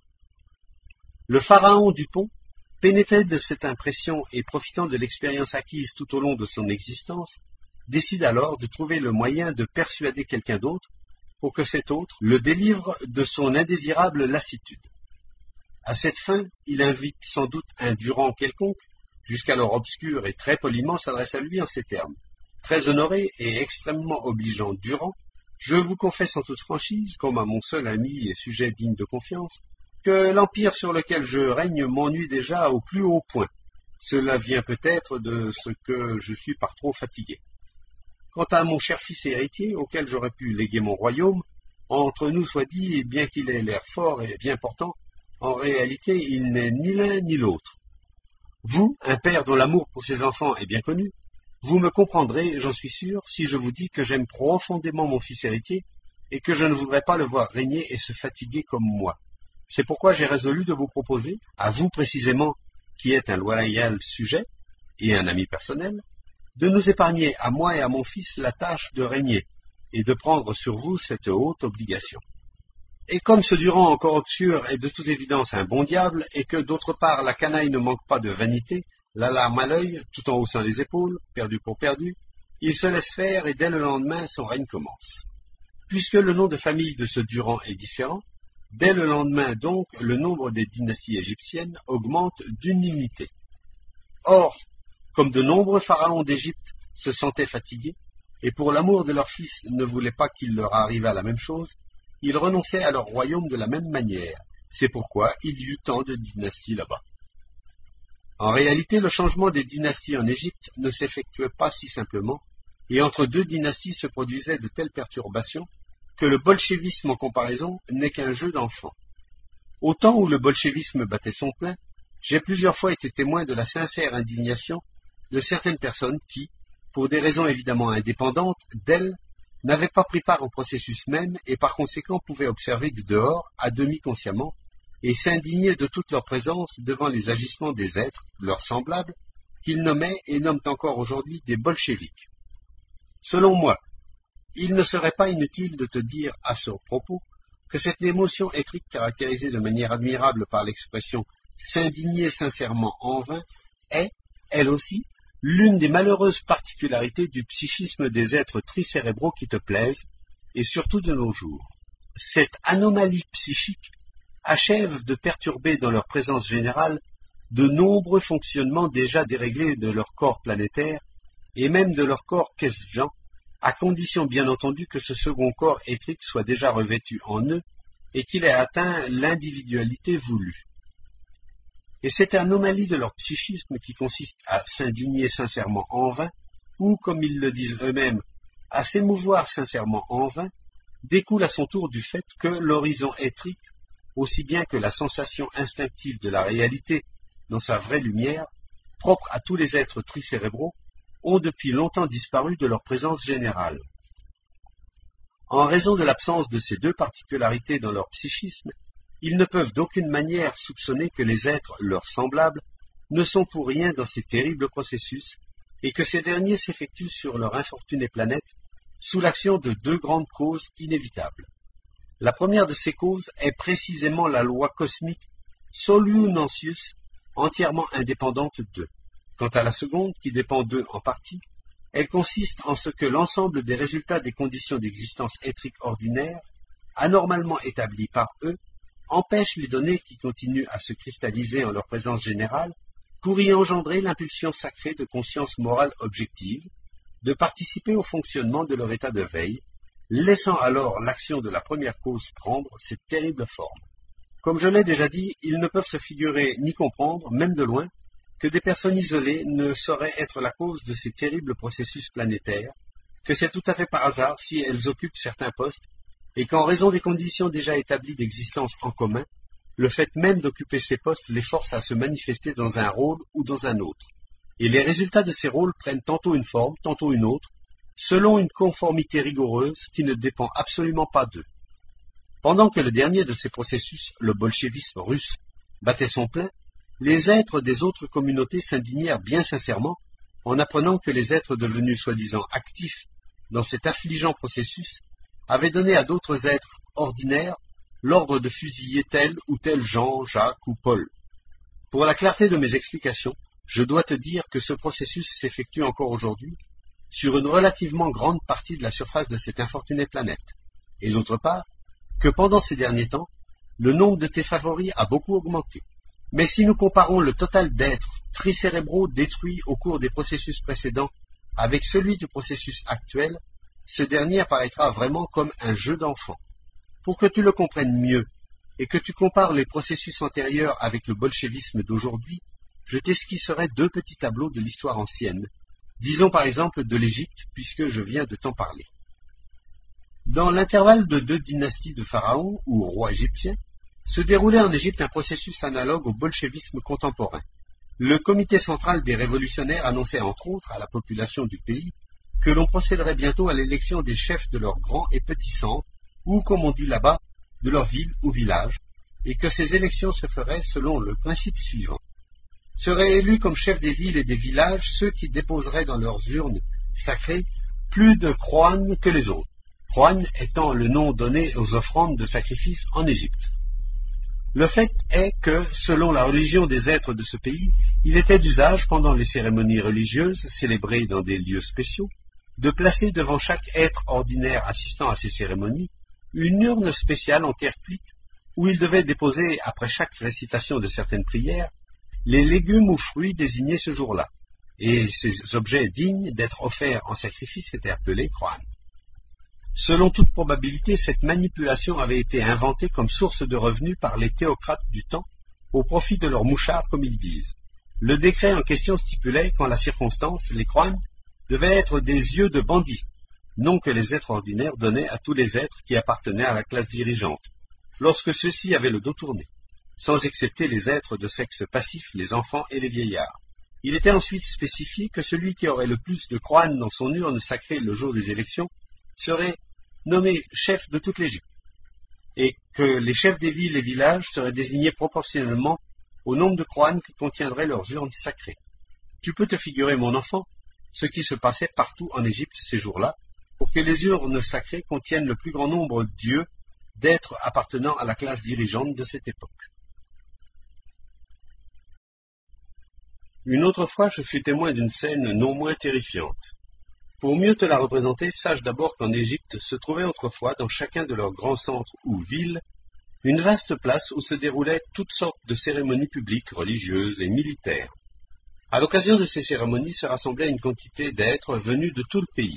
Le pharaon Dupont, pénétré de cette impression et profitant de l'expérience acquise tout au long de son existence, décide alors de trouver le moyen de persuader quelqu'un d'autre pour que cet autre le délivre de son indésirable lassitude. À cette fin, il invite sans doute un Durand quelconque, jusqu'alors obscur et très poliment s'adresse à lui en ces termes. Très honoré et extrêmement obligeant Durand, je vous confesse en toute franchise, comme à mon seul ami et sujet digne de confiance, que l'empire sur lequel je règne m'ennuie déjà au plus haut point. Cela vient peut-être de ce que je suis par trop fatigué. Quant à mon cher fils héritier, auquel j'aurais pu léguer mon royaume, entre nous soit dit, et bien qu'il ait l'air fort et bien portant, en réalité il n'est ni l'un ni l'autre. Vous, un père dont l'amour pour ses enfants est bien connu, vous me comprendrez, j'en suis sûr, si je vous dis que j'aime profondément mon fils héritier et que je ne voudrais pas le voir régner et se fatiguer comme moi. C'est pourquoi j'ai résolu de vous proposer, à vous précisément, qui êtes un loyal sujet et un ami personnel, de nous épargner à moi et à mon fils la tâche de régner et de prendre sur vous cette haute obligation. Et comme ce Durand encore obscur est de toute évidence un bon diable, et que d'autre part la canaille ne manque pas de vanité, la larme à l'œil, tout en haussant les épaules, perdu pour perdu, il se laisse faire et dès le lendemain son règne commence. Puisque le nom de famille de ce Durand est différent, dès le lendemain donc le nombre des dynasties égyptiennes augmente d'une unité. Or, comme de nombreux pharaons d'Égypte se sentaient fatigués, et pour l'amour de leur fils ne voulaient pas qu'il leur arrivât la même chose, ils renonçaient à leur royaume de la même manière. C'est pourquoi il y eut tant de dynasties là-bas. En réalité, le changement des dynasties en Égypte ne s'effectuait pas si simplement, et entre deux dynasties se produisaient de telles perturbations que le bolchevisme en comparaison n'est qu'un jeu d'enfant. Au temps où le bolchevisme battait son plein, j'ai plusieurs fois été témoin de la sincère indignation de certaines personnes qui, pour des raisons évidemment indépendantes d'elles, n'avaient pas pris part au processus même et par conséquent pouvaient observer du dehors, à demi consciemment, et s'indigner de toute leur présence devant les agissements des êtres, leurs semblables, qu'ils nommaient et nomment encore aujourd'hui des bolcheviks. Selon moi, il ne serait pas inutile de te dire à ce propos que cette émotion éthrique caractérisée de manière admirable par l'expression « s'indigner sincèrement en vain » est, elle aussi, l'une des malheureuses particularités du psychisme des êtres tricérébraux qui te plaisent, et surtout de nos jours. Cette anomalie psychique achève de perturber dans leur présence générale de nombreux fonctionnements déjà déréglés de leur corps planétaire, et même de leur corps kesdjan, à condition bien entendu que ce second corps éthrique soit déjà revêtu en eux, et qu'il ait atteint l'individualité voulue. Et cette anomalie de leur psychisme qui consiste à s'indigner sincèrement en vain, ou, comme ils le disent eux-mêmes, à s'émouvoir sincèrement en vain, découle à son tour du fait que l'horizon éthrique, aussi bien que la sensation instinctive de la réalité dans sa vraie lumière, propre à tous les êtres tricérébraux, ont depuis longtemps disparu de leur présence générale. En raison de l'absence de ces deux particularités dans leur psychisme, ils ne peuvent d'aucune manière soupçonner que les êtres, leurs semblables, ne sont pour rien dans ces terribles processus, et que ces derniers s'effectuent sur leur infortunée planète sous l'action de deux grandes causes inévitables. La première de ces causes est précisément la loi cosmique Solui Nancius, entièrement indépendante d'eux. Quant à la seconde, qui dépend d'eux en partie, elle consiste en ce que l'ensemble des résultats des conditions d'existence éthrique ordinaires, anormalement établies par eux, empêche les données qui continuent à se cristalliser en leur présence générale pour y engendrer l'impulsion sacrée de conscience morale objective, de participer au fonctionnement de leur état de veille, laissant alors l'action de la première cause prendre cette terrible forme. Comme je l'ai déjà dit, ils ne peuvent se figurer ni comprendre, même de loin, que des personnes isolées ne sauraient être la cause de ces terribles processus planétaires, que c'est tout à fait par hasard si elles occupent certains postes, et qu'en raison des conditions déjà établies d'existence en commun, le fait même d'occuper ces postes les force à se manifester dans un rôle ou dans un autre. Et les résultats de ces rôles prennent tantôt une forme, tantôt une autre, selon une conformité rigoureuse qui ne dépend absolument pas d'eux. Pendant que le dernier de ces processus, le bolchevisme russe, battait son plein, les êtres des autres communautés s'indignèrent bien sincèrement en apprenant que les êtres devenus soi-disant actifs dans cet affligeant processus avaient donné à d'autres êtres ordinaires l'ordre de fusiller tel ou tel Jean, Jacques ou Paul. Pour la clarté de mes explications, je dois te dire que ce processus s'effectue encore aujourd'hui, sur une relativement grande partie de la surface de cette infortunée planète, et d'autre part, que pendant ces derniers temps, le nombre de tes favoris a beaucoup augmenté. Mais si nous comparons le total d'êtres tricérébraux détruits au cours des processus précédents avec celui du processus actuel, ce dernier apparaîtra vraiment comme un jeu d'enfant. Pour que tu le comprennes mieux et que tu compares les processus antérieurs avec le bolchevisme d'aujourd'hui, je t'esquisserai deux petits tableaux de l'histoire ancienne, disons par exemple de l'Égypte, puisque je viens de t'en parler. Dans l'intervalle de deux dynasties de pharaons ou rois égyptiens, se déroulait en Égypte un processus analogue au bolchevisme contemporain. Le comité central des révolutionnaires annonçait entre autres à la population du pays que l'on procéderait bientôt à l'élection des chefs de leurs grands et petits centres, ou comme on dit là-bas, de leur ville ou village, et que ces élections se feraient selon le principe suivant. Seraient élus comme chefs des villes et des villages ceux qui déposeraient dans leurs urnes sacrées plus de croânes que les autres, croânes étant le nom donné aux offrandes de sacrifice en Égypte. Le fait est que, selon la religion des êtres de ce pays, il était d'usage, pendant les cérémonies religieuses célébrées dans des lieux spéciaux, de placer devant chaque être ordinaire assistant à ces cérémonies une urne spéciale en terre cuite où il devait déposer, après chaque récitation de certaines prières, les légumes ou fruits désignés ce jour-là, et ces objets dignes d'être offerts en sacrifice étaient appelés croânes. Selon toute probabilité, cette manipulation avait été inventée comme source de revenus par les théocrates du temps, au profit de leurs mouchards, comme ils disent. Le décret en question stipulait qu'en la circonstance, les croânes devaient être des yeux de bandits, nom que les êtres ordinaires donnaient à tous les êtres qui appartenaient à la classe dirigeante, lorsque ceux-ci avaient le dos tourné, sans excepter les êtres de sexe passif, les enfants et les vieillards. Il était ensuite spécifié que celui qui aurait le plus de croânes dans son urne sacrée le jour des élections serait nommé chef de toute l'Égypte, et que les chefs des villes et villages seraient désignés proportionnellement au nombre de croânes qui contiendraient leurs urnes sacrées. Tu peux te figurer, mon enfant, ce qui se passait partout en Égypte ces jours-là, pour que les urnes sacrées contiennent le plus grand nombre d'yeux, d'êtres appartenant à la classe dirigeante de cette époque. Une autre fois, je fus témoin d'une scène non moins terrifiante. Pour mieux te la représenter, sache d'abord qu'en Égypte se trouvait autrefois, dans chacun de leurs grands centres ou villes, une vaste place où se déroulaient toutes sortes de cérémonies publiques, religieuses et militaires. À l'occasion de ces cérémonies se rassemblait une quantité d'êtres venus de tout le pays.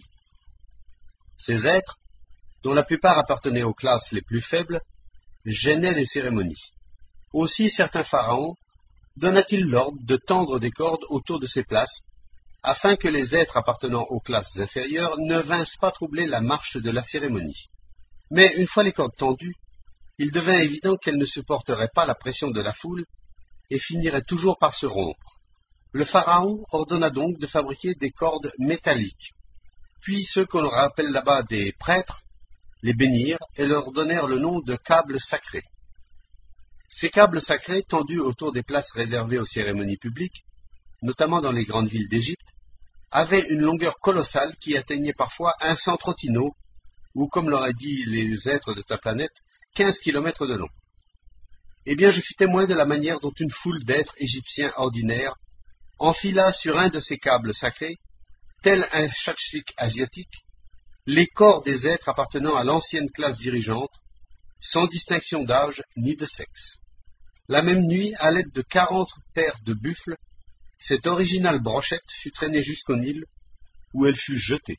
Ces êtres, dont la plupart appartenaient aux classes les plus faibles, gênaient les cérémonies. Aussi certains pharaons donna-t-il l'ordre de tendre des cordes autour de ces places, afin que les êtres appartenant aux classes inférieures ne vinssent pas troubler la marche de la cérémonie. Mais une fois les cordes tendues, il devint évident qu'elles ne supporteraient pas la pression de la foule et finiraient toujours par se rompre. Le pharaon ordonna donc de fabriquer des cordes métalliques, puis ceux qu'on rappelle là-bas des prêtres les bénirent et leur donnèrent le nom de câbles sacrés. Ces câbles sacrés, tendus autour des places réservées aux cérémonies publiques, notamment dans les grandes villes d'Égypte, avaient une longueur colossale qui atteignait parfois un cent trottineaux, ou comme l'auraient dit les êtres de ta planète, quinze kilomètres de long. Eh bien, je fus témoin de la manière dont une foule d'êtres égyptiens ordinaires enfila sur un de ces câbles sacrés, tel un tchatchik asiatique, les corps des êtres appartenant à l'ancienne classe dirigeante, sans distinction d'âge ni de sexe. La même nuit, à l'aide de quarante paires de buffles, cette originale brochette fut traînée jusqu'au Nil, où elle fut jetée.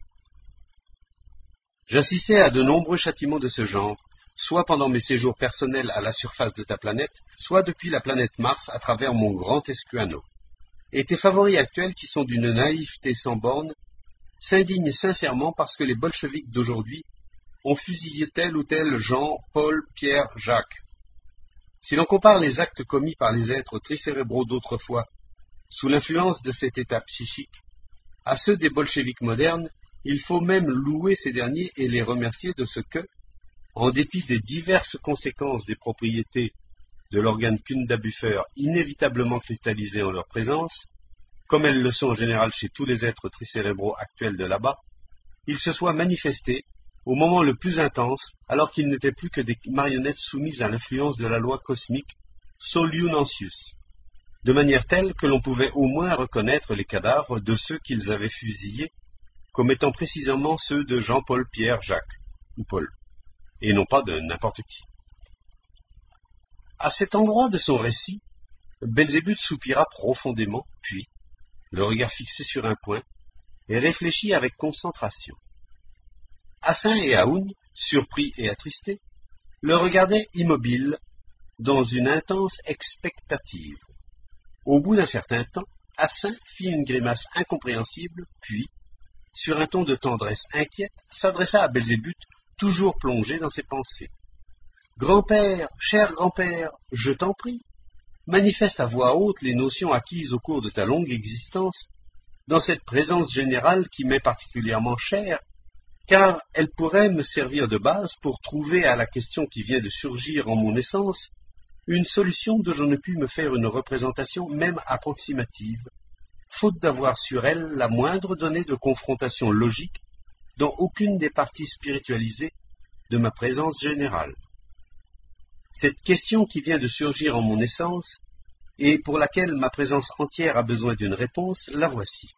J'assistais à de nombreux châtiments de ce genre, soit pendant mes séjours personnels à la surface de ta planète, soit depuis la planète Mars à travers mon grand escuano. Et tes favoris actuels, qui sont d'une naïveté sans borne, s'indignent sincèrement parce que les bolcheviks d'aujourd'hui ont fusillé tel ou tel Jean, Paul, Pierre, Jacques. Si l'on compare les actes commis par les êtres tricérébraux d'autrefois, sous l'influence de cet état psychique, à ceux des bolcheviks modernes, il faut même louer ces derniers et les remercier de ce que, en dépit des diverses conséquences des propriétés de l'organe Kunda-Buffer inévitablement cristallisées en leur présence, comme elles le sont en général chez tous les êtres tricérébraux actuels de là-bas, ils se soient manifestés au moment le plus intense, alors qu'ils n'étaient plus que des marionnettes soumises à l'influence de la loi cosmique Soliunancius, de manière telle que l'on pouvait au moins reconnaître les cadavres de ceux qu'ils avaient fusillés comme étant précisément ceux de Jean-Paul, Pierre, Jacques ou Paul, et non pas de n'importe qui. À cet endroit de son récit, Belzébuth soupira profondément, puis, le regard fixé sur un point, et réfléchit avec concentration. Assin et Aoun, surpris et attristés, le regardaient immobile, dans une intense expectative. Au bout d'un certain temps, Assin fit une grimace incompréhensible, puis, sur un ton de tendresse inquiète, s'adressa à Belzébuth, toujours plongé dans ses pensées. « Grand-père, cher grand-père, je t'en prie, manifeste à voix haute les notions acquises au cours de ta longue existence, dans cette présence générale qui m'est particulièrement chère, car elle pourrait me servir de base pour trouver à la question qui vient de surgir en mon essence une solution dont je ne puis me faire une représentation même approximative, faute d'avoir sur elle la moindre donnée de confrontation logique dans aucune des parties spiritualisées de ma présence générale. Cette question qui vient de surgir en mon essence, et pour laquelle ma présence entière a besoin d'une réponse, la voici.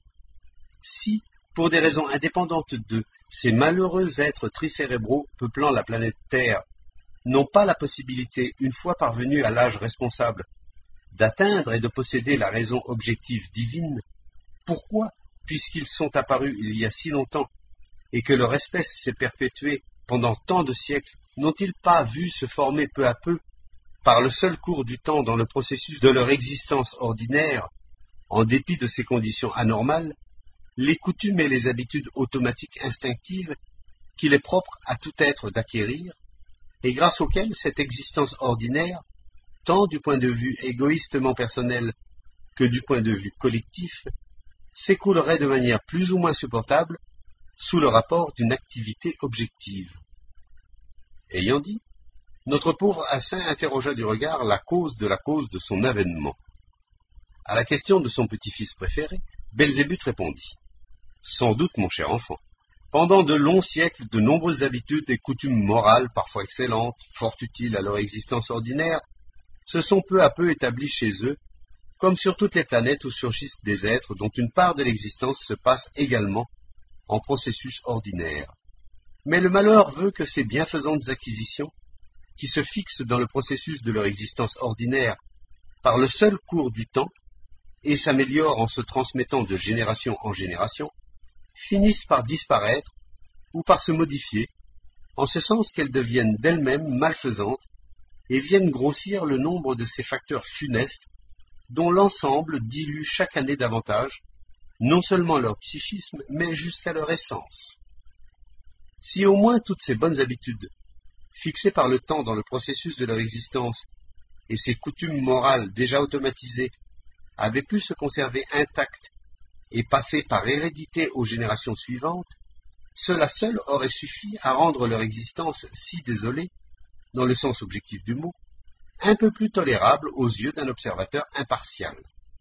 Si, pour des raisons indépendantes d'eux, ces malheureux êtres tricérébraux peuplant la planète Terre n'ont pas la possibilité, une fois parvenus à l'âge responsable, d'atteindre et de posséder la raison objective divine, pourquoi, puisqu'ils sont apparus il y a si longtemps, et que leur espèce s'est perpétuée pendant tant de siècles, n'ont-ils pas vu se former peu à peu, par le seul cours du temps dans le processus de leur existence ordinaire, en dépit de ces conditions anormales, les coutumes et les habitudes automatiques instinctives qu'il est propre à tout être d'acquérir, et grâce auxquelles cette existence ordinaire, tant du point de vue égoïstement personnel que du point de vue collectif, s'écoulerait de manière plus ou moins supportable sous le rapport d'une activité objective. Ayant dit, notre pauvre Assin interrogea du regard la cause de la cause de son avènement. À la question de son petit-fils préféré, Belzébuth répondit. Sans doute, mon cher enfant. Pendant de longs siècles, de nombreuses habitudes et coutumes morales, parfois excellentes, fort utiles à leur existence ordinaire, se sont peu à peu établies chez eux, comme sur toutes les planètes où surgissent des êtres dont une part de l'existence se passe également en processus ordinaire. Mais le malheur veut que ces bienfaisantes acquisitions, qui se fixent dans le processus de leur existence ordinaire par le seul cours du temps, et s'améliorent en se transmettant de génération en génération, finissent par disparaître ou par se modifier, en ce sens qu'elles deviennent d'elles-mêmes malfaisantes et viennent grossir le nombre de ces facteurs funestes dont l'ensemble dilue chaque année davantage, non seulement leur psychisme, mais jusqu'à leur essence. Si au moins toutes ces bonnes habitudes, fixées par le temps dans le processus de leur existence, et ces coutumes morales déjà automatisées, avaient pu se conserver intactes et passer par hérédité aux générations suivantes, cela seul aurait suffi à rendre leur existence si désolée, dans le sens objectif du mot, un peu plus tolérable aux yeux d'un observateur impartial.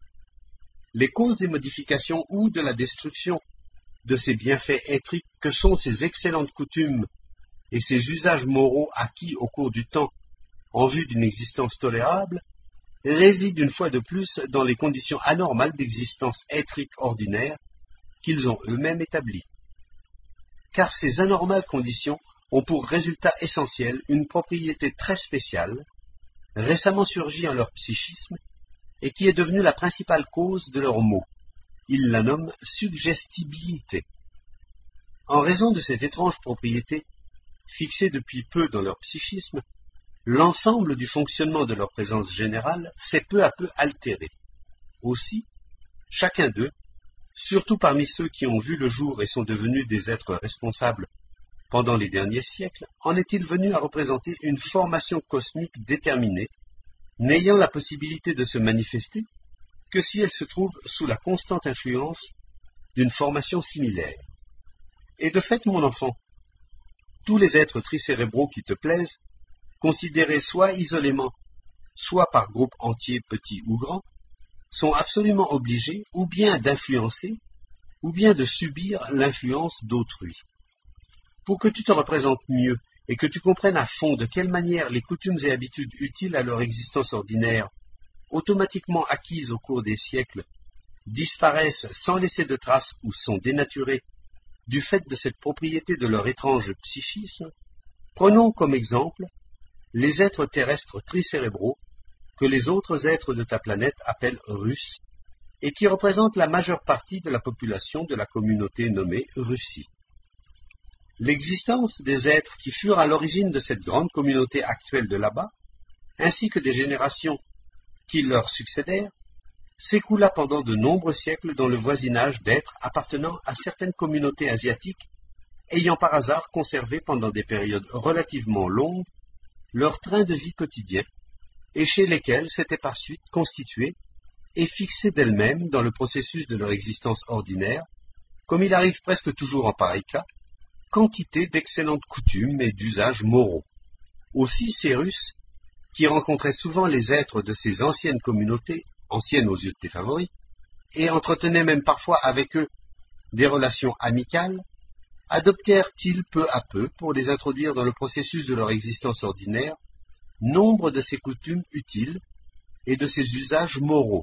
Les causes des modifications ou de la destruction de ces bienfaits étriques que sont ces excellentes coutumes et ces usages moraux acquis au cours du temps en vue d'une existence tolérable, résident une fois de plus dans les conditions anormales d'existence étrique ordinaire qu'ils ont eux-mêmes établies. Car ces anormales conditions ont pour résultat essentiel une propriété très spéciale, récemment surgie en leur psychisme, et qui est devenue la principale cause de leurs maux. Ils la nomment suggestibilité. En raison de cette étrange propriété, fixée depuis peu dans leur psychisme, l'ensemble du fonctionnement de leur présence générale s'est peu à peu altéré. Aussi, chacun d'eux, surtout parmi ceux qui ont vu le jour et sont devenus des êtres responsables pendant les derniers siècles, en est-il venu à représenter une formation cosmique déterminée, n'ayant la possibilité de se manifester que si elle se trouve sous la constante influence d'une formation similaire. Et de fait, mon enfant, tous les êtres tricérébraux qui te plaisent, considérés soit isolément, soit par groupes entiers petits ou grands, sont absolument obligés ou bien d'influencer, ou bien de subir l'influence d'autrui. Pour que tu te représentes mieux et que tu comprennes à fond de quelle manière les coutumes et habitudes utiles à leur existence ordinaire, automatiquement acquises au cours des siècles, disparaissent sans laisser de traces ou sont dénaturées du fait de cette propriété de leur étrange psychisme, prenons comme exemple les êtres terrestres tricérébraux que les autres êtres de ta planète appellent Russes et qui représentent la majeure partie de la population de la communauté nommée Russie. L'existence des êtres qui furent à l'origine de cette grande communauté actuelle de là-bas, ainsi que des générations qui leur succédèrent, s'écoula pendant de nombreux siècles dans le voisinage d'êtres appartenant à certaines communautés asiatiques, ayant par hasard conservé pendant des périodes relativement longues leur train de vie quotidien, et chez lesquels s'étaient par suite constituées et fixées d'elles-mêmes dans le processus de leur existence ordinaire, comme il arrive presque toujours en pareil cas, quantité d'excellentes coutumes et d'usages moraux. Aussi ces Russes, qui rencontraient souvent les êtres de ces anciennes communautés, anciennes aux yeux de tes favoris, et entretenaient même parfois avec eux des relations amicales, adoptèrent-ils peu à peu, pour les introduire dans le processus de leur existence ordinaire, nombre de ces coutumes utiles et de ces usages moraux.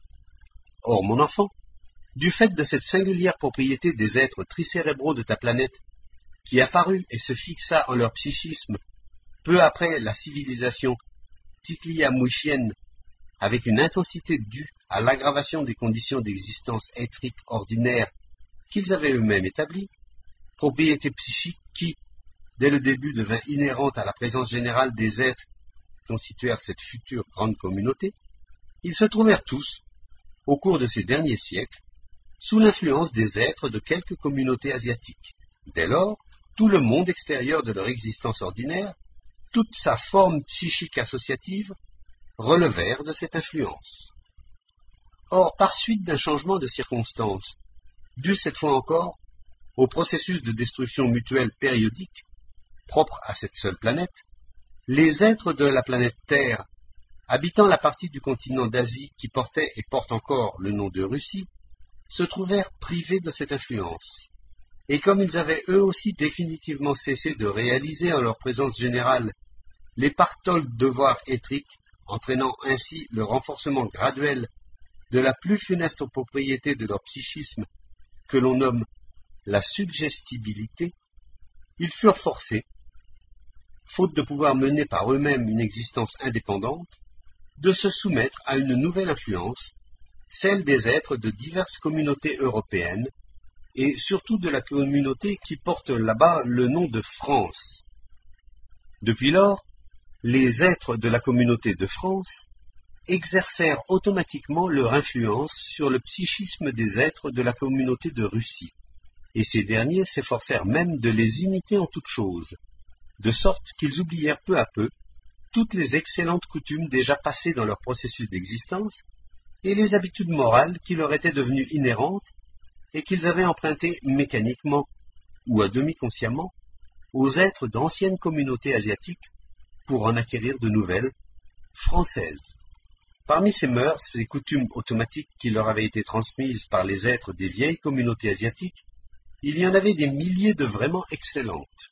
Or, mon enfant, du fait de cette singulière propriété des êtres tricérébraux de ta planète, qui apparut et se fixa en leur psychisme peu après la civilisation ticliamouchienne, avec une intensité due à l'aggravation des conditions d'existence éthrique ordinaire qu'ils avaient eux-mêmes établies, propriété psychique qui, dès le début, devint inhérente à la présence générale des êtres qui constituèrent cette future grande communauté, ils se trouvèrent tous, au cours de ces derniers siècles, sous l'influence des êtres de quelques communautés asiatiques. Dès lors, tout le monde extérieur de leur existence ordinaire, toute sa forme psychique associative, relevèrent de cette influence. Or, par suite d'un changement de circonstances, dû cette fois encore au processus de destruction mutuelle périodique, propre à cette seule planète, les êtres de la planète Terre, habitant la partie du continent d'Asie qui portait et porte encore le nom de Russie, se trouvèrent privés de cette influence. Et comme ils avaient eux aussi définitivement cessé de réaliser en leur présence générale les pactoles devoirs éthriques, entraînant ainsi le renforcement graduel de la plus funeste propriété de leur psychisme que l'on nomme la suggestibilité, ils furent forcés, faute de pouvoir mener par eux-mêmes une existence indépendante, de se soumettre à une nouvelle influence, celle des êtres de diverses communautés européennes, et surtout de la communauté qui porte là-bas le nom de France. Depuis lors, les êtres de la communauté de France exercèrent automatiquement leur influence sur le psychisme des êtres de la communauté de Russie, et ces derniers s'efforcèrent même de les imiter en toutes choses, de sorte qu'ils oublièrent peu à peu toutes les excellentes coutumes déjà passées dans leur processus d'existence et les habitudes morales qui leur étaient devenues inhérentes et qu'ils avaient empruntées mécaniquement ou à demi consciemment aux êtres d'anciennes communautés asiatiques pour en acquérir de nouvelles, françaises. Parmi ces mœurs, ces coutumes automatiques qui leur avaient été transmises par les êtres des vieilles communautés asiatiques, il y en avait des milliers de vraiment excellentes.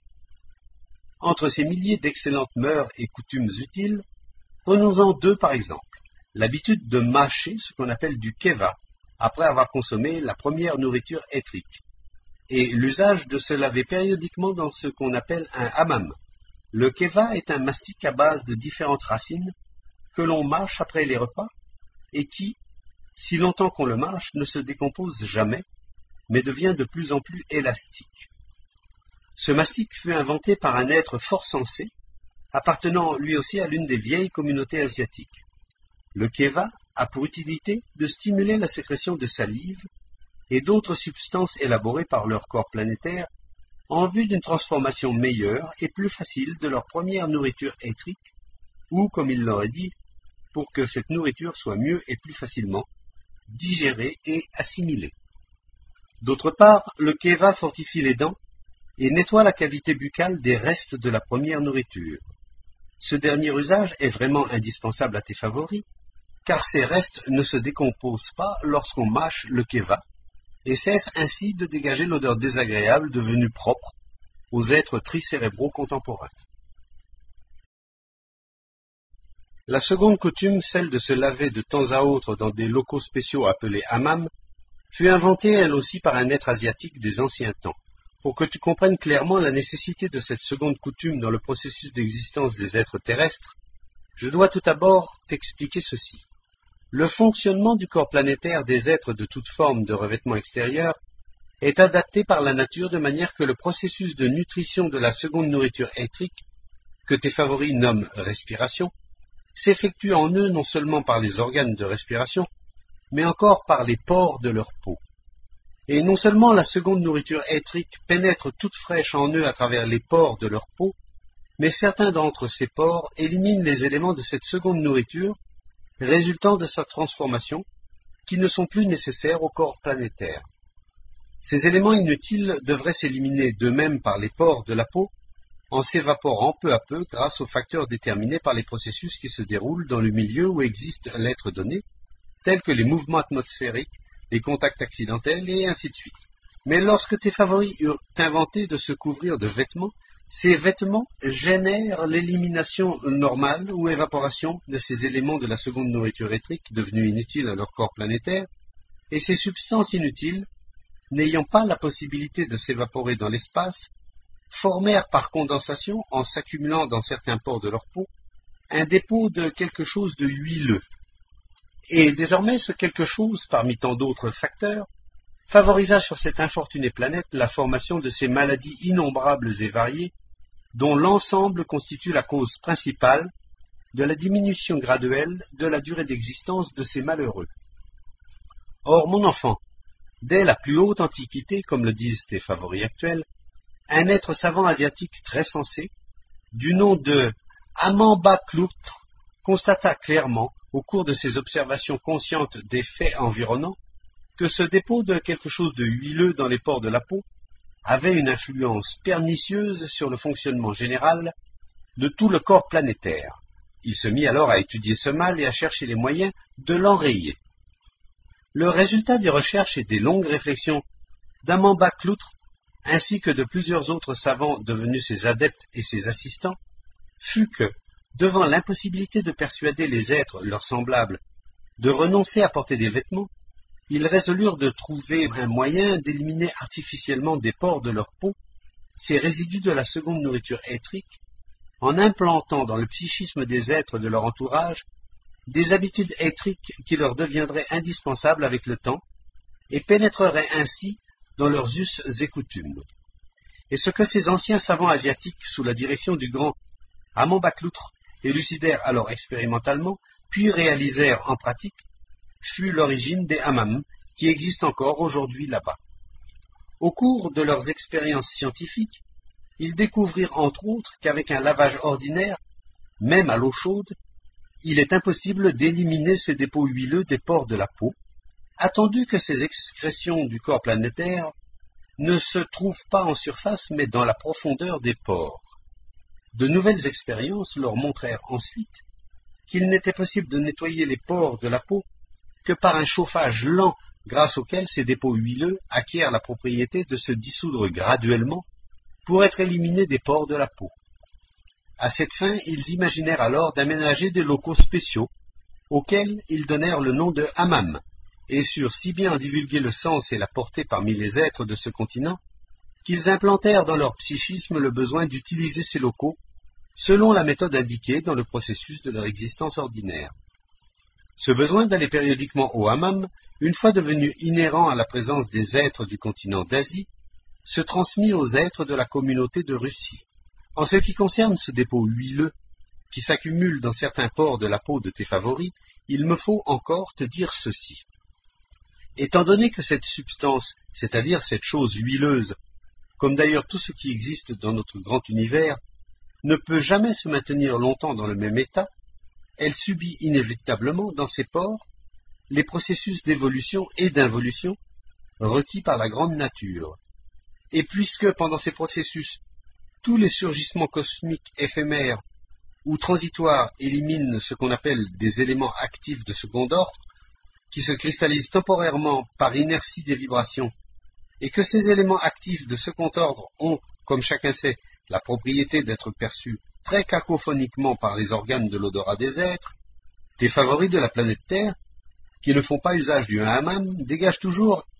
Entre ces milliers d'excellentes mœurs et coutumes utiles, prenons-en deux par exemple. L'habitude de mâcher ce qu'on appelle du keva, après avoir consommé la première nourriture éthrique, et l'usage de se laver périodiquement dans ce qu'on appelle un hammam. Le keva est un mastic à base de différentes racines que l'on mâche après les repas et qui, si longtemps qu'on le mâche, ne se décompose jamais, mais devient de plus en plus élastique. Ce mastic fut inventé par un être fort sensé, appartenant lui aussi à l'une des vieilles communautés asiatiques. Le keva a pour utilité de stimuler la sécrétion de salive et d'autres substances élaborées par leur corps planétaire en vue d'une transformation meilleure et plus facile de leur première nourriture éthrique, ou, comme il l'aurait dit, pour que cette nourriture soit mieux et plus facilement digérée et assimilée. D'autre part, le keva fortifie les dents et nettoie la cavité buccale des restes de la première nourriture. Ce dernier usage est vraiment indispensable à tes favoris, car ces restes ne se décomposent pas lorsqu'on mâche le keva, et cessent ainsi de dégager l'odeur désagréable devenue propre aux êtres tricérébraux contemporains. La seconde coutume, celle de se laver de temps à autre dans des locaux spéciaux appelés hammams, fut inventée elle aussi par un être asiatique des anciens temps. Pour que tu comprennes clairement la nécessité de cette seconde coutume dans le processus d'existence des êtres terrestres, je dois tout d'abord t'expliquer ceci. Le fonctionnement du corps planétaire des êtres de toute forme de revêtement extérieur est adapté par la nature de manière que le processus de nutrition de la seconde nourriture éthrique, que tes favoris nomment respiration, s'effectue en eux non seulement par les organes de respiration, mais encore par les pores de leur peau. Et non seulement la seconde nourriture éthrique pénètre toute fraîche en eux à travers les pores de leur peau, mais certains d'entre ces pores éliminent les éléments de cette seconde nourriture résultant de sa transformation, qui ne sont plus nécessaires au corps planétaire. Ces éléments inutiles devraient s'éliminer d'eux-mêmes par les pores de la peau, en s'évaporant peu à peu grâce aux facteurs déterminés par les processus qui se déroulent dans le milieu où existe l'être donné, tels que les mouvements atmosphériques, les contacts accidentels et ainsi de suite. Mais lorsque tes favoris eurent inventé de se couvrir de vêtements, ces vêtements génèrent l'élimination normale ou évaporation de ces éléments de la seconde nourriture éthrique devenus inutiles à leur corps planétaire, et ces substances inutiles, n'ayant pas la possibilité de s'évaporer dans l'espace, formèrent par condensation, en s'accumulant dans certains pores de leur peau, un dépôt de quelque chose de huileux. Et désormais, ce quelque chose, parmi tant d'autres facteurs, favorisa sur cette infortunée planète la formation de ces maladies innombrables et variées, dont l'ensemble constitue la cause principale de la diminution graduelle de la durée d'existence de ces malheureux. Or, mon enfant, dès la plus haute antiquité, comme le disent tes favoris actuels, un être savant asiatique très sensé, du nom de Amambakloutre, constata clairement, au cours de ses observations conscientes des faits environnants, que ce dépôt de quelque chose de huileux dans les pores de la peau avait une influence pernicieuse sur le fonctionnement général de tout le corps planétaire. Il se mit alors à étudier ce mal et à chercher les moyens de l'enrayer. Le résultat des recherches et des longues réflexions d'Amambakloutre, ainsi que de plusieurs autres savants devenus ses adeptes et ses assistants, fut que, devant l'impossibilité de persuader les êtres leurs semblables de renoncer à porter des vêtements, ils résolurent de trouver un moyen d'éliminer artificiellement des pores de leur peau ces résidus de la seconde nourriture éthrique, en implantant dans le psychisme des êtres de leur entourage des habitudes éthriques qui leur deviendraient indispensables avec le temps et pénétreraient ainsi dans leurs us et coutumes. Et ce que ces anciens savants asiatiques, sous la direction du grand Amambakloutre, élucidèrent alors expérimentalement, puis réalisèrent en pratique, fut l'origine des hammams, qui existent encore aujourd'hui là-bas. Au cours de leurs expériences scientifiques, ils découvrirent entre autres qu'avec un lavage ordinaire, même à l'eau chaude, il est impossible d'éliminer ces dépôts huileux des pores de la peau, attendu que ces excrétions du corps planétaire ne se trouvent pas en surface mais dans la profondeur des pores. De nouvelles expériences leur montrèrent ensuite qu'il n'était possible de nettoyer les pores de la peau que par un chauffage lent grâce auquel ces dépôts huileux acquièrent la propriété de se dissoudre graduellement pour être éliminés des pores de la peau. À cette fin, ils imaginèrent alors d'aménager des locaux spéciaux, auxquels ils donnèrent le nom de hammam, et surent si bien en divulguer le sens et la portée parmi les êtres de ce continent, qu'ils implantèrent dans leur psychisme le besoin d'utiliser ces locaux selon la méthode indiquée dans le processus de leur existence ordinaire. Ce besoin d'aller périodiquement au hammam, une fois devenu inhérent à la présence des êtres du continent d'Asie, se transmit aux êtres de la communauté de Russie. En ce qui concerne ce dépôt huileux qui s'accumule dans certains pores de la peau de tes favoris, il me faut encore te dire ceci. Étant donné que cette substance, c'est-à-dire cette chose huileuse, comme d'ailleurs tout ce qui existe dans notre grand univers, ne peut jamais se maintenir longtemps dans le même état, elle subit inévitablement dans ses pores les processus d'évolution et d'involution requis par la grande nature. Et puisque pendant ces processus, tous les surgissements cosmiques éphémères ou transitoires éliminent ce qu'on appelle des éléments actifs de second ordre, qui se cristallisent temporairement par inertie des vibrations, et que ces éléments actifs de second ordre ont, comme chacun sait, la propriété d'être perçus très cacophoniquement par les organes de l'odorat des êtres, tes favoris de la planète Terre, qui ne font pas usage du hammam, dégagent toujours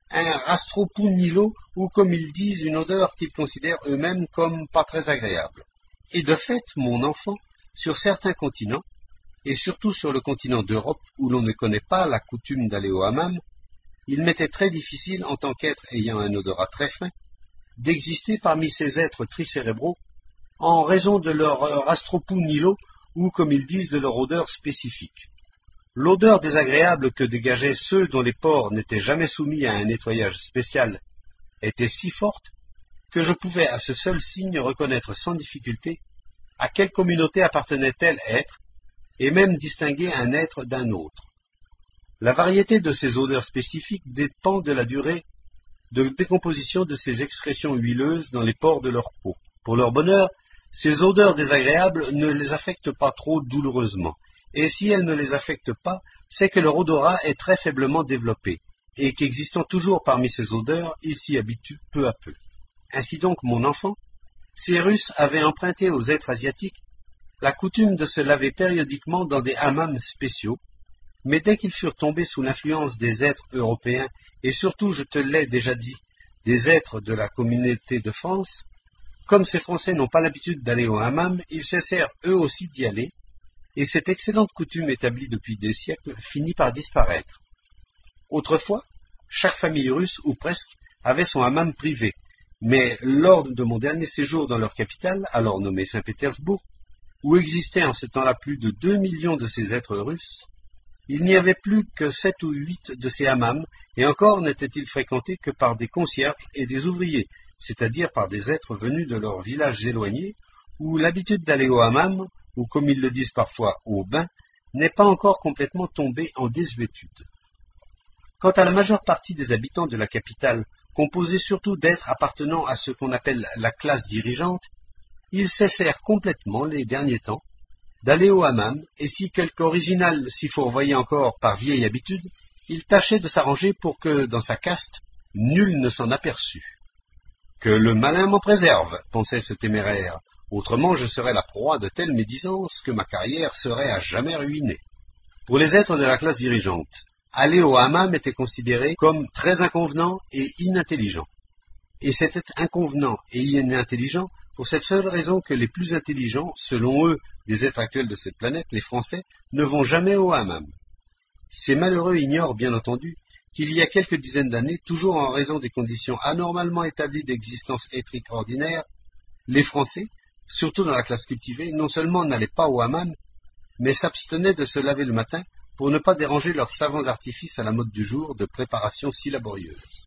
un rastropunilo, ou comme ils disent, une odeur qu'ils considèrent eux-mêmes comme pas très agréable. Et de fait, mon enfant, sur certains continents, et surtout sur le continent d'Europe, où l'on ne connaît pas la coutume d'aller au hammam, il m'était très difficile, en tant qu'être ayant un odorat très fin, d'exister parmi ces êtres tricérébraux, en raison de leur rastropunilo, ou comme ils disent, de leur odeur spécifique. L'odeur désagréable que dégageaient ceux dont les pores n'étaient jamais soumis à un nettoyage spécial était si forte que je pouvais à ce seul signe reconnaître sans difficulté à quelle communauté appartenait tel être, et même distinguer un être d'un autre. La variété de ces odeurs spécifiques dépend de la durée de décomposition de ces excrétions huileuses dans les pores de leur peau. Pour leur bonheur, ces odeurs désagréables ne les affectent pas trop douloureusement, et si elles ne les affectent pas, c'est que leur odorat est très faiblement développé, et qu'existant toujours parmi ces odeurs, ils s'y habituent peu à peu. Ainsi donc, mon enfant, ces Russes avaient emprunté aux êtres asiatiques la coutume de se laver périodiquement dans des hammams spéciaux, mais dès qu'ils furent tombés sous l'influence des êtres européens, et surtout, je te l'ai déjà dit, des êtres de la communauté de France, comme ces Français n'ont pas l'habitude d'aller au hammam, ils cessèrent eux aussi d'y aller, et cette excellente coutume établie depuis des siècles finit par disparaître. Autrefois, chaque famille russe, ou presque, avait son hammam privé, mais lors de mon dernier séjour dans leur capitale, alors nommée Saint-Pétersbourg, où existaient en ce temps-là plus de deux millions de ces êtres russes, il n'y avait plus que sept ou huit de ces hammams, et encore n'étaient-ils fréquentés que par des concierges et des ouvriers, c'est-à-dire par des êtres venus de leurs villages éloignés, où l'habitude d'aller au hammam, ou comme ils le disent parfois au bain, n'est pas encore complètement tombée en désuétude. Quant à la majeure partie des habitants de la capitale, composés surtout d'êtres appartenant à ce qu'on appelle la classe dirigeante, ils cessèrent complètement, les derniers temps, d'aller au hammam, et si quelque original s'y fourvoyait encore par vieille habitude, il tâchait de s'arranger pour que, dans sa caste, nul ne s'en aperçût. Que le malin m'en préserve, pensait ce téméraire, autrement je serais la proie de telle médisance que ma carrière serait à jamais ruinée. Pour les êtres de la classe dirigeante, aller au hammam était considéré comme très inconvenant et inintelligent. Et c'était inconvenant et inintelligent pour cette seule raison que les plus intelligents, selon eux, des êtres actuels de cette planète, les Français, ne vont jamais au hammam. Ces malheureux ignorent, bien entendu, qu'il y a quelques dizaines d'années, toujours en raison des conditions anormalement établies d'existence éthrique ordinaire, les Français, surtout dans la classe cultivée, non seulement n'allaient pas au hammam, mais s'abstenaient de se laver le matin pour ne pas déranger leurs savants artifices à la mode du jour de préparation si laborieuse.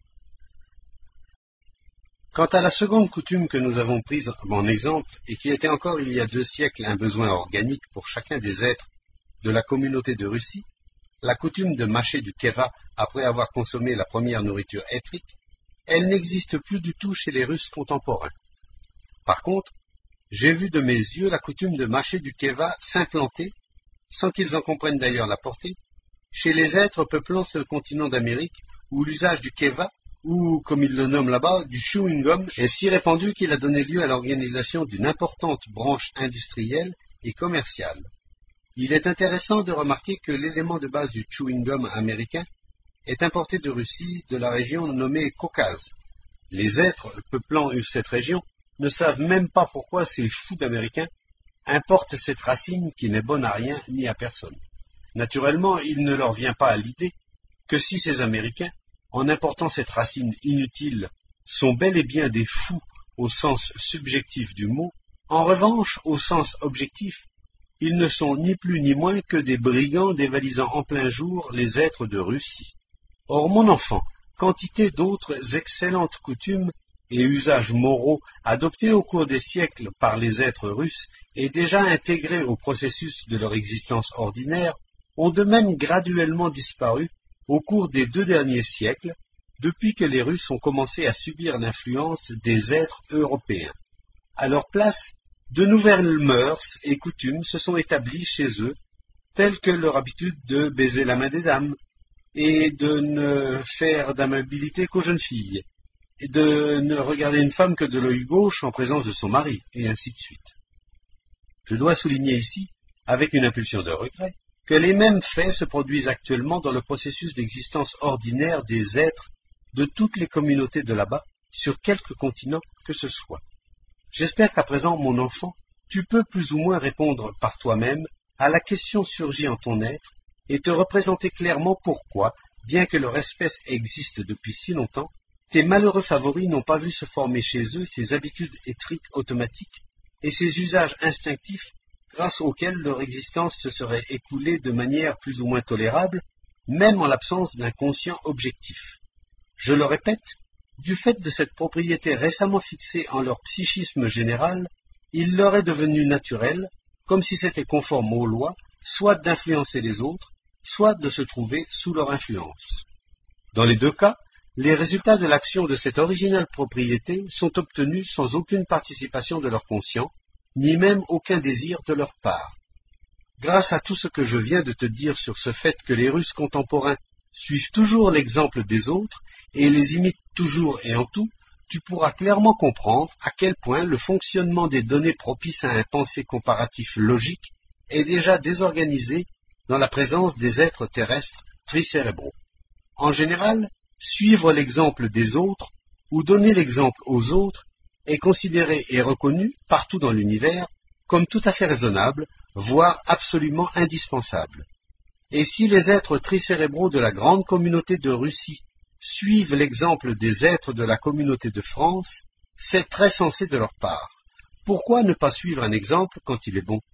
Quant à la seconde coutume que nous avons prise en exemple, et qui était encore il y a deux siècles un besoin organique pour chacun des êtres de la communauté de Russie, la coutume de mâcher du keva après avoir consommé la première nourriture éthrique, elle n'existe plus du tout chez les Russes contemporains. Par contre, j'ai vu de mes yeux la coutume de mâcher du keva s'implanter, sans qu'ils en comprennent d'ailleurs la portée, chez les êtres peuplant ce continent d'Amérique, où l'usage du keva, ou, comme ils le nomment là-bas, du chewing-gum, est si répandu qu'il a donné lieu à l'organisation d'une importante branche industrielle et commerciale. Il est intéressant de remarquer que l'élément de base du chewing-gum américain est importé de Russie, de la région nommée Caucase. Les êtres peuplant cette région ne savent même pas pourquoi ces fous d'Américains importent cette racine qui n'est bonne à rien ni à personne. Naturellement, il ne leur vient pas à l'idée que si ces Américains, en important cette racine inutile, sont bel et bien des fous au sens subjectif du mot, en revanche, au sens objectif, ils ne sont ni plus ni moins que des brigands dévalisant en plein jour les êtres de Russie. Or, mon enfant, quantité d'autres excellentes coutumes et usages moraux adoptés au cours des siècles par les êtres russes et déjà intégrés au processus de leur existence ordinaire, ont de même graduellement disparu au cours des deux derniers siècles, depuis que les Russes ont commencé à subir l'influence des êtres européens. À leur place, de nouvelles mœurs et coutumes se sont établies chez eux, telles que leur habitude de baiser la main des dames, et de ne faire d'amabilité qu'aux jeunes filles, et de ne regarder une femme que de l'œil gauche en présence de son mari, et ainsi de suite. Je dois souligner ici, avec une impulsion de regret, que les mêmes faits se produisent actuellement dans le processus d'existence ordinaire des êtres de toutes les communautés de là-bas, sur quelque continent que ce soit. J'espère qu'à présent, mon enfant, tu peux plus ou moins répondre par toi-même à la question surgie en ton être et te représenter clairement pourquoi, bien que leur espèce existe depuis si longtemps, tes malheureux favoris n'ont pas vu se former chez eux ces habitudes étriques automatiques et ces usages instinctifs grâce auxquels leur existence se serait écoulée de manière plus ou moins tolérable, même en l'absence d'un conscient objectif. Je le répète, du fait de cette propriété récemment fixée en leur psychisme général, il leur est devenu naturel, comme si c'était conforme aux lois, soit d'influencer les autres, soit de se trouver sous leur influence. Dans les deux cas, les résultats de l'action de cette originale propriété sont obtenus sans aucune participation de leur conscient, ni même aucun désir de leur part. Grâce à tout ce que je viens de te dire sur ce fait que les Russes contemporains suivent toujours l'exemple des autres et les imitent toujours et en tout, tu pourras clairement comprendre à quel point le fonctionnement des données propices à un pensée comparatif logique est déjà désorganisé dans la présence des êtres terrestres tricérébraux. En général, suivre l'exemple des autres ou donner l'exemple aux autres est considéré et reconnu partout dans l'univers comme tout à fait raisonnable, voire absolument indispensable. Et si les êtres tricérébraux de la grande communauté de Russie suivent l'exemple des êtres de la communauté de France, c'est très sensé de leur part. Pourquoi ne pas suivre un exemple quand il est bon?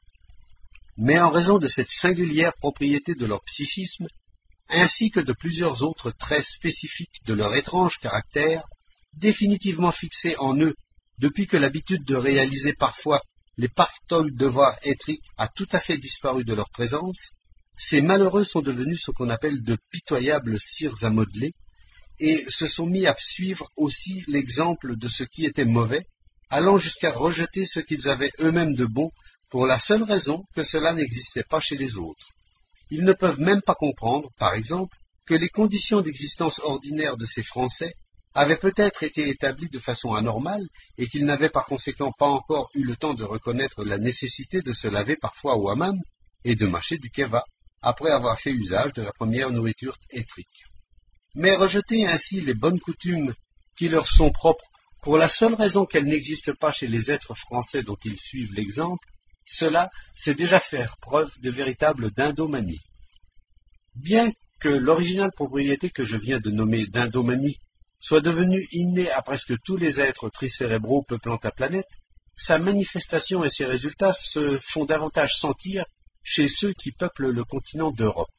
Mais en raison de cette singulière propriété de leur psychisme, ainsi que de plusieurs autres traits spécifiques de leur étrange caractère, définitivement fixés en eux depuis que l'habitude de réaliser parfois les partoles devoirs étriques a tout à fait disparu de leur présence, ces malheureux sont devenus ce qu'on appelle de pitoyables cires à modeler, et se sont mis à suivre aussi l'exemple de ce qui était mauvais, allant jusqu'à rejeter ce qu'ils avaient eux-mêmes de bon, pour la seule raison que cela n'existait pas chez les autres. Ils ne peuvent même pas comprendre, par exemple, que les conditions d'existence ordinaires de ces Français avaient peut-être été établies de façon anormale et qu'ils n'avaient par conséquent pas encore eu le temps de reconnaître la nécessité de se laver parfois au hammam et de mâcher du keva, après avoir fait usage de la première nourriture étrique. Mais rejeter ainsi les bonnes coutumes qui leur sont propres pour la seule raison qu'elles n'existent pas chez les êtres français dont ils suivent l'exemple, cela, c'est déjà faire preuve de véritable dindomanie. Bien que l'originale propriété que je viens de nommer dindomanie soit devenue innée à presque tous les êtres tricérébraux peuplant la planète, sa manifestation et ses résultats se font davantage sentir chez ceux qui peuplent le continent d'Europe.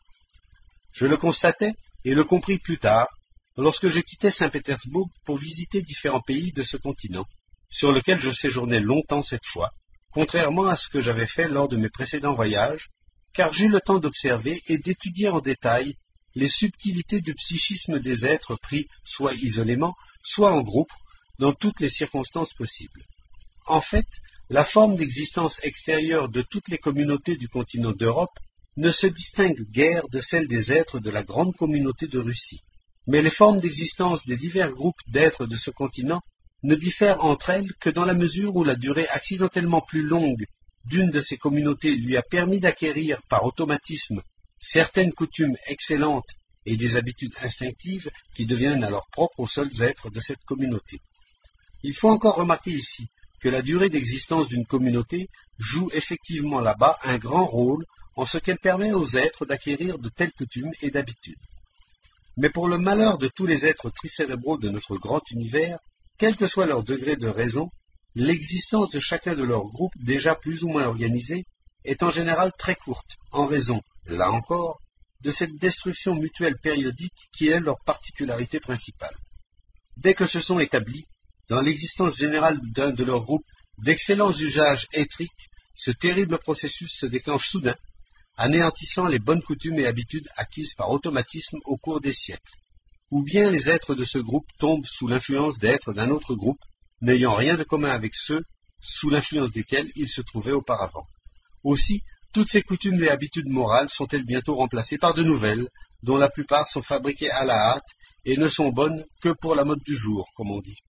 Je le constatais et le compris plus tard, lorsque je quittais Saint-Pétersbourg pour visiter différents pays de ce continent, sur lequel je séjournais longtemps cette fois, contrairement à ce que j'avais fait lors de mes précédents voyages, car j'eus le temps d'observer et d'étudier en détail les subtilités du psychisme des êtres pris soit isolément, soit en groupe, dans toutes les circonstances possibles. En fait, la forme d'existence extérieure de toutes les communautés du continent d'Europe ne se distingue guère de celle des êtres de la grande communauté de Russie. Mais les formes d'existence des divers groupes d'êtres de ce continent ne diffèrent entre elles que dans la mesure où la durée accidentellement plus longue d'une de ces communautés lui a permis d'acquérir par automatisme certaines coutumes excellentes et des habitudes instinctives qui deviennent alors propres aux seuls êtres de cette communauté. Il faut encore remarquer ici que la durée d'existence d'une communauté joue effectivement là-bas un grand rôle en ce qu'elle permet aux êtres d'acquérir de telles coutumes et d'habitudes. Mais pour le malheur de tous les êtres tricérébraux de notre grand univers, quel que soit leur degré de raison, l'existence de chacun de leurs groupes déjà plus ou moins organisés est en général très courte, en raison, là encore, de cette destruction mutuelle périodique qui est leur particularité principale. Dès que se sont établis, dans l'existence générale d'un de leurs groupes, d'excellents usages étriques, ce terrible processus se déclenche soudain, anéantissant les bonnes coutumes et habitudes acquises par automatisme au cours des siècles. Ou bien les êtres de ce groupe tombent sous l'influence d'êtres d'un autre groupe, n'ayant rien de commun avec ceux sous l'influence desquels ils se trouvaient auparavant. Aussi, toutes ces coutumes et habitudes morales sont-elles bientôt remplacées par de nouvelles, dont la plupart sont fabriquées à la hâte et ne sont bonnes que pour la mode du jour, comme on dit.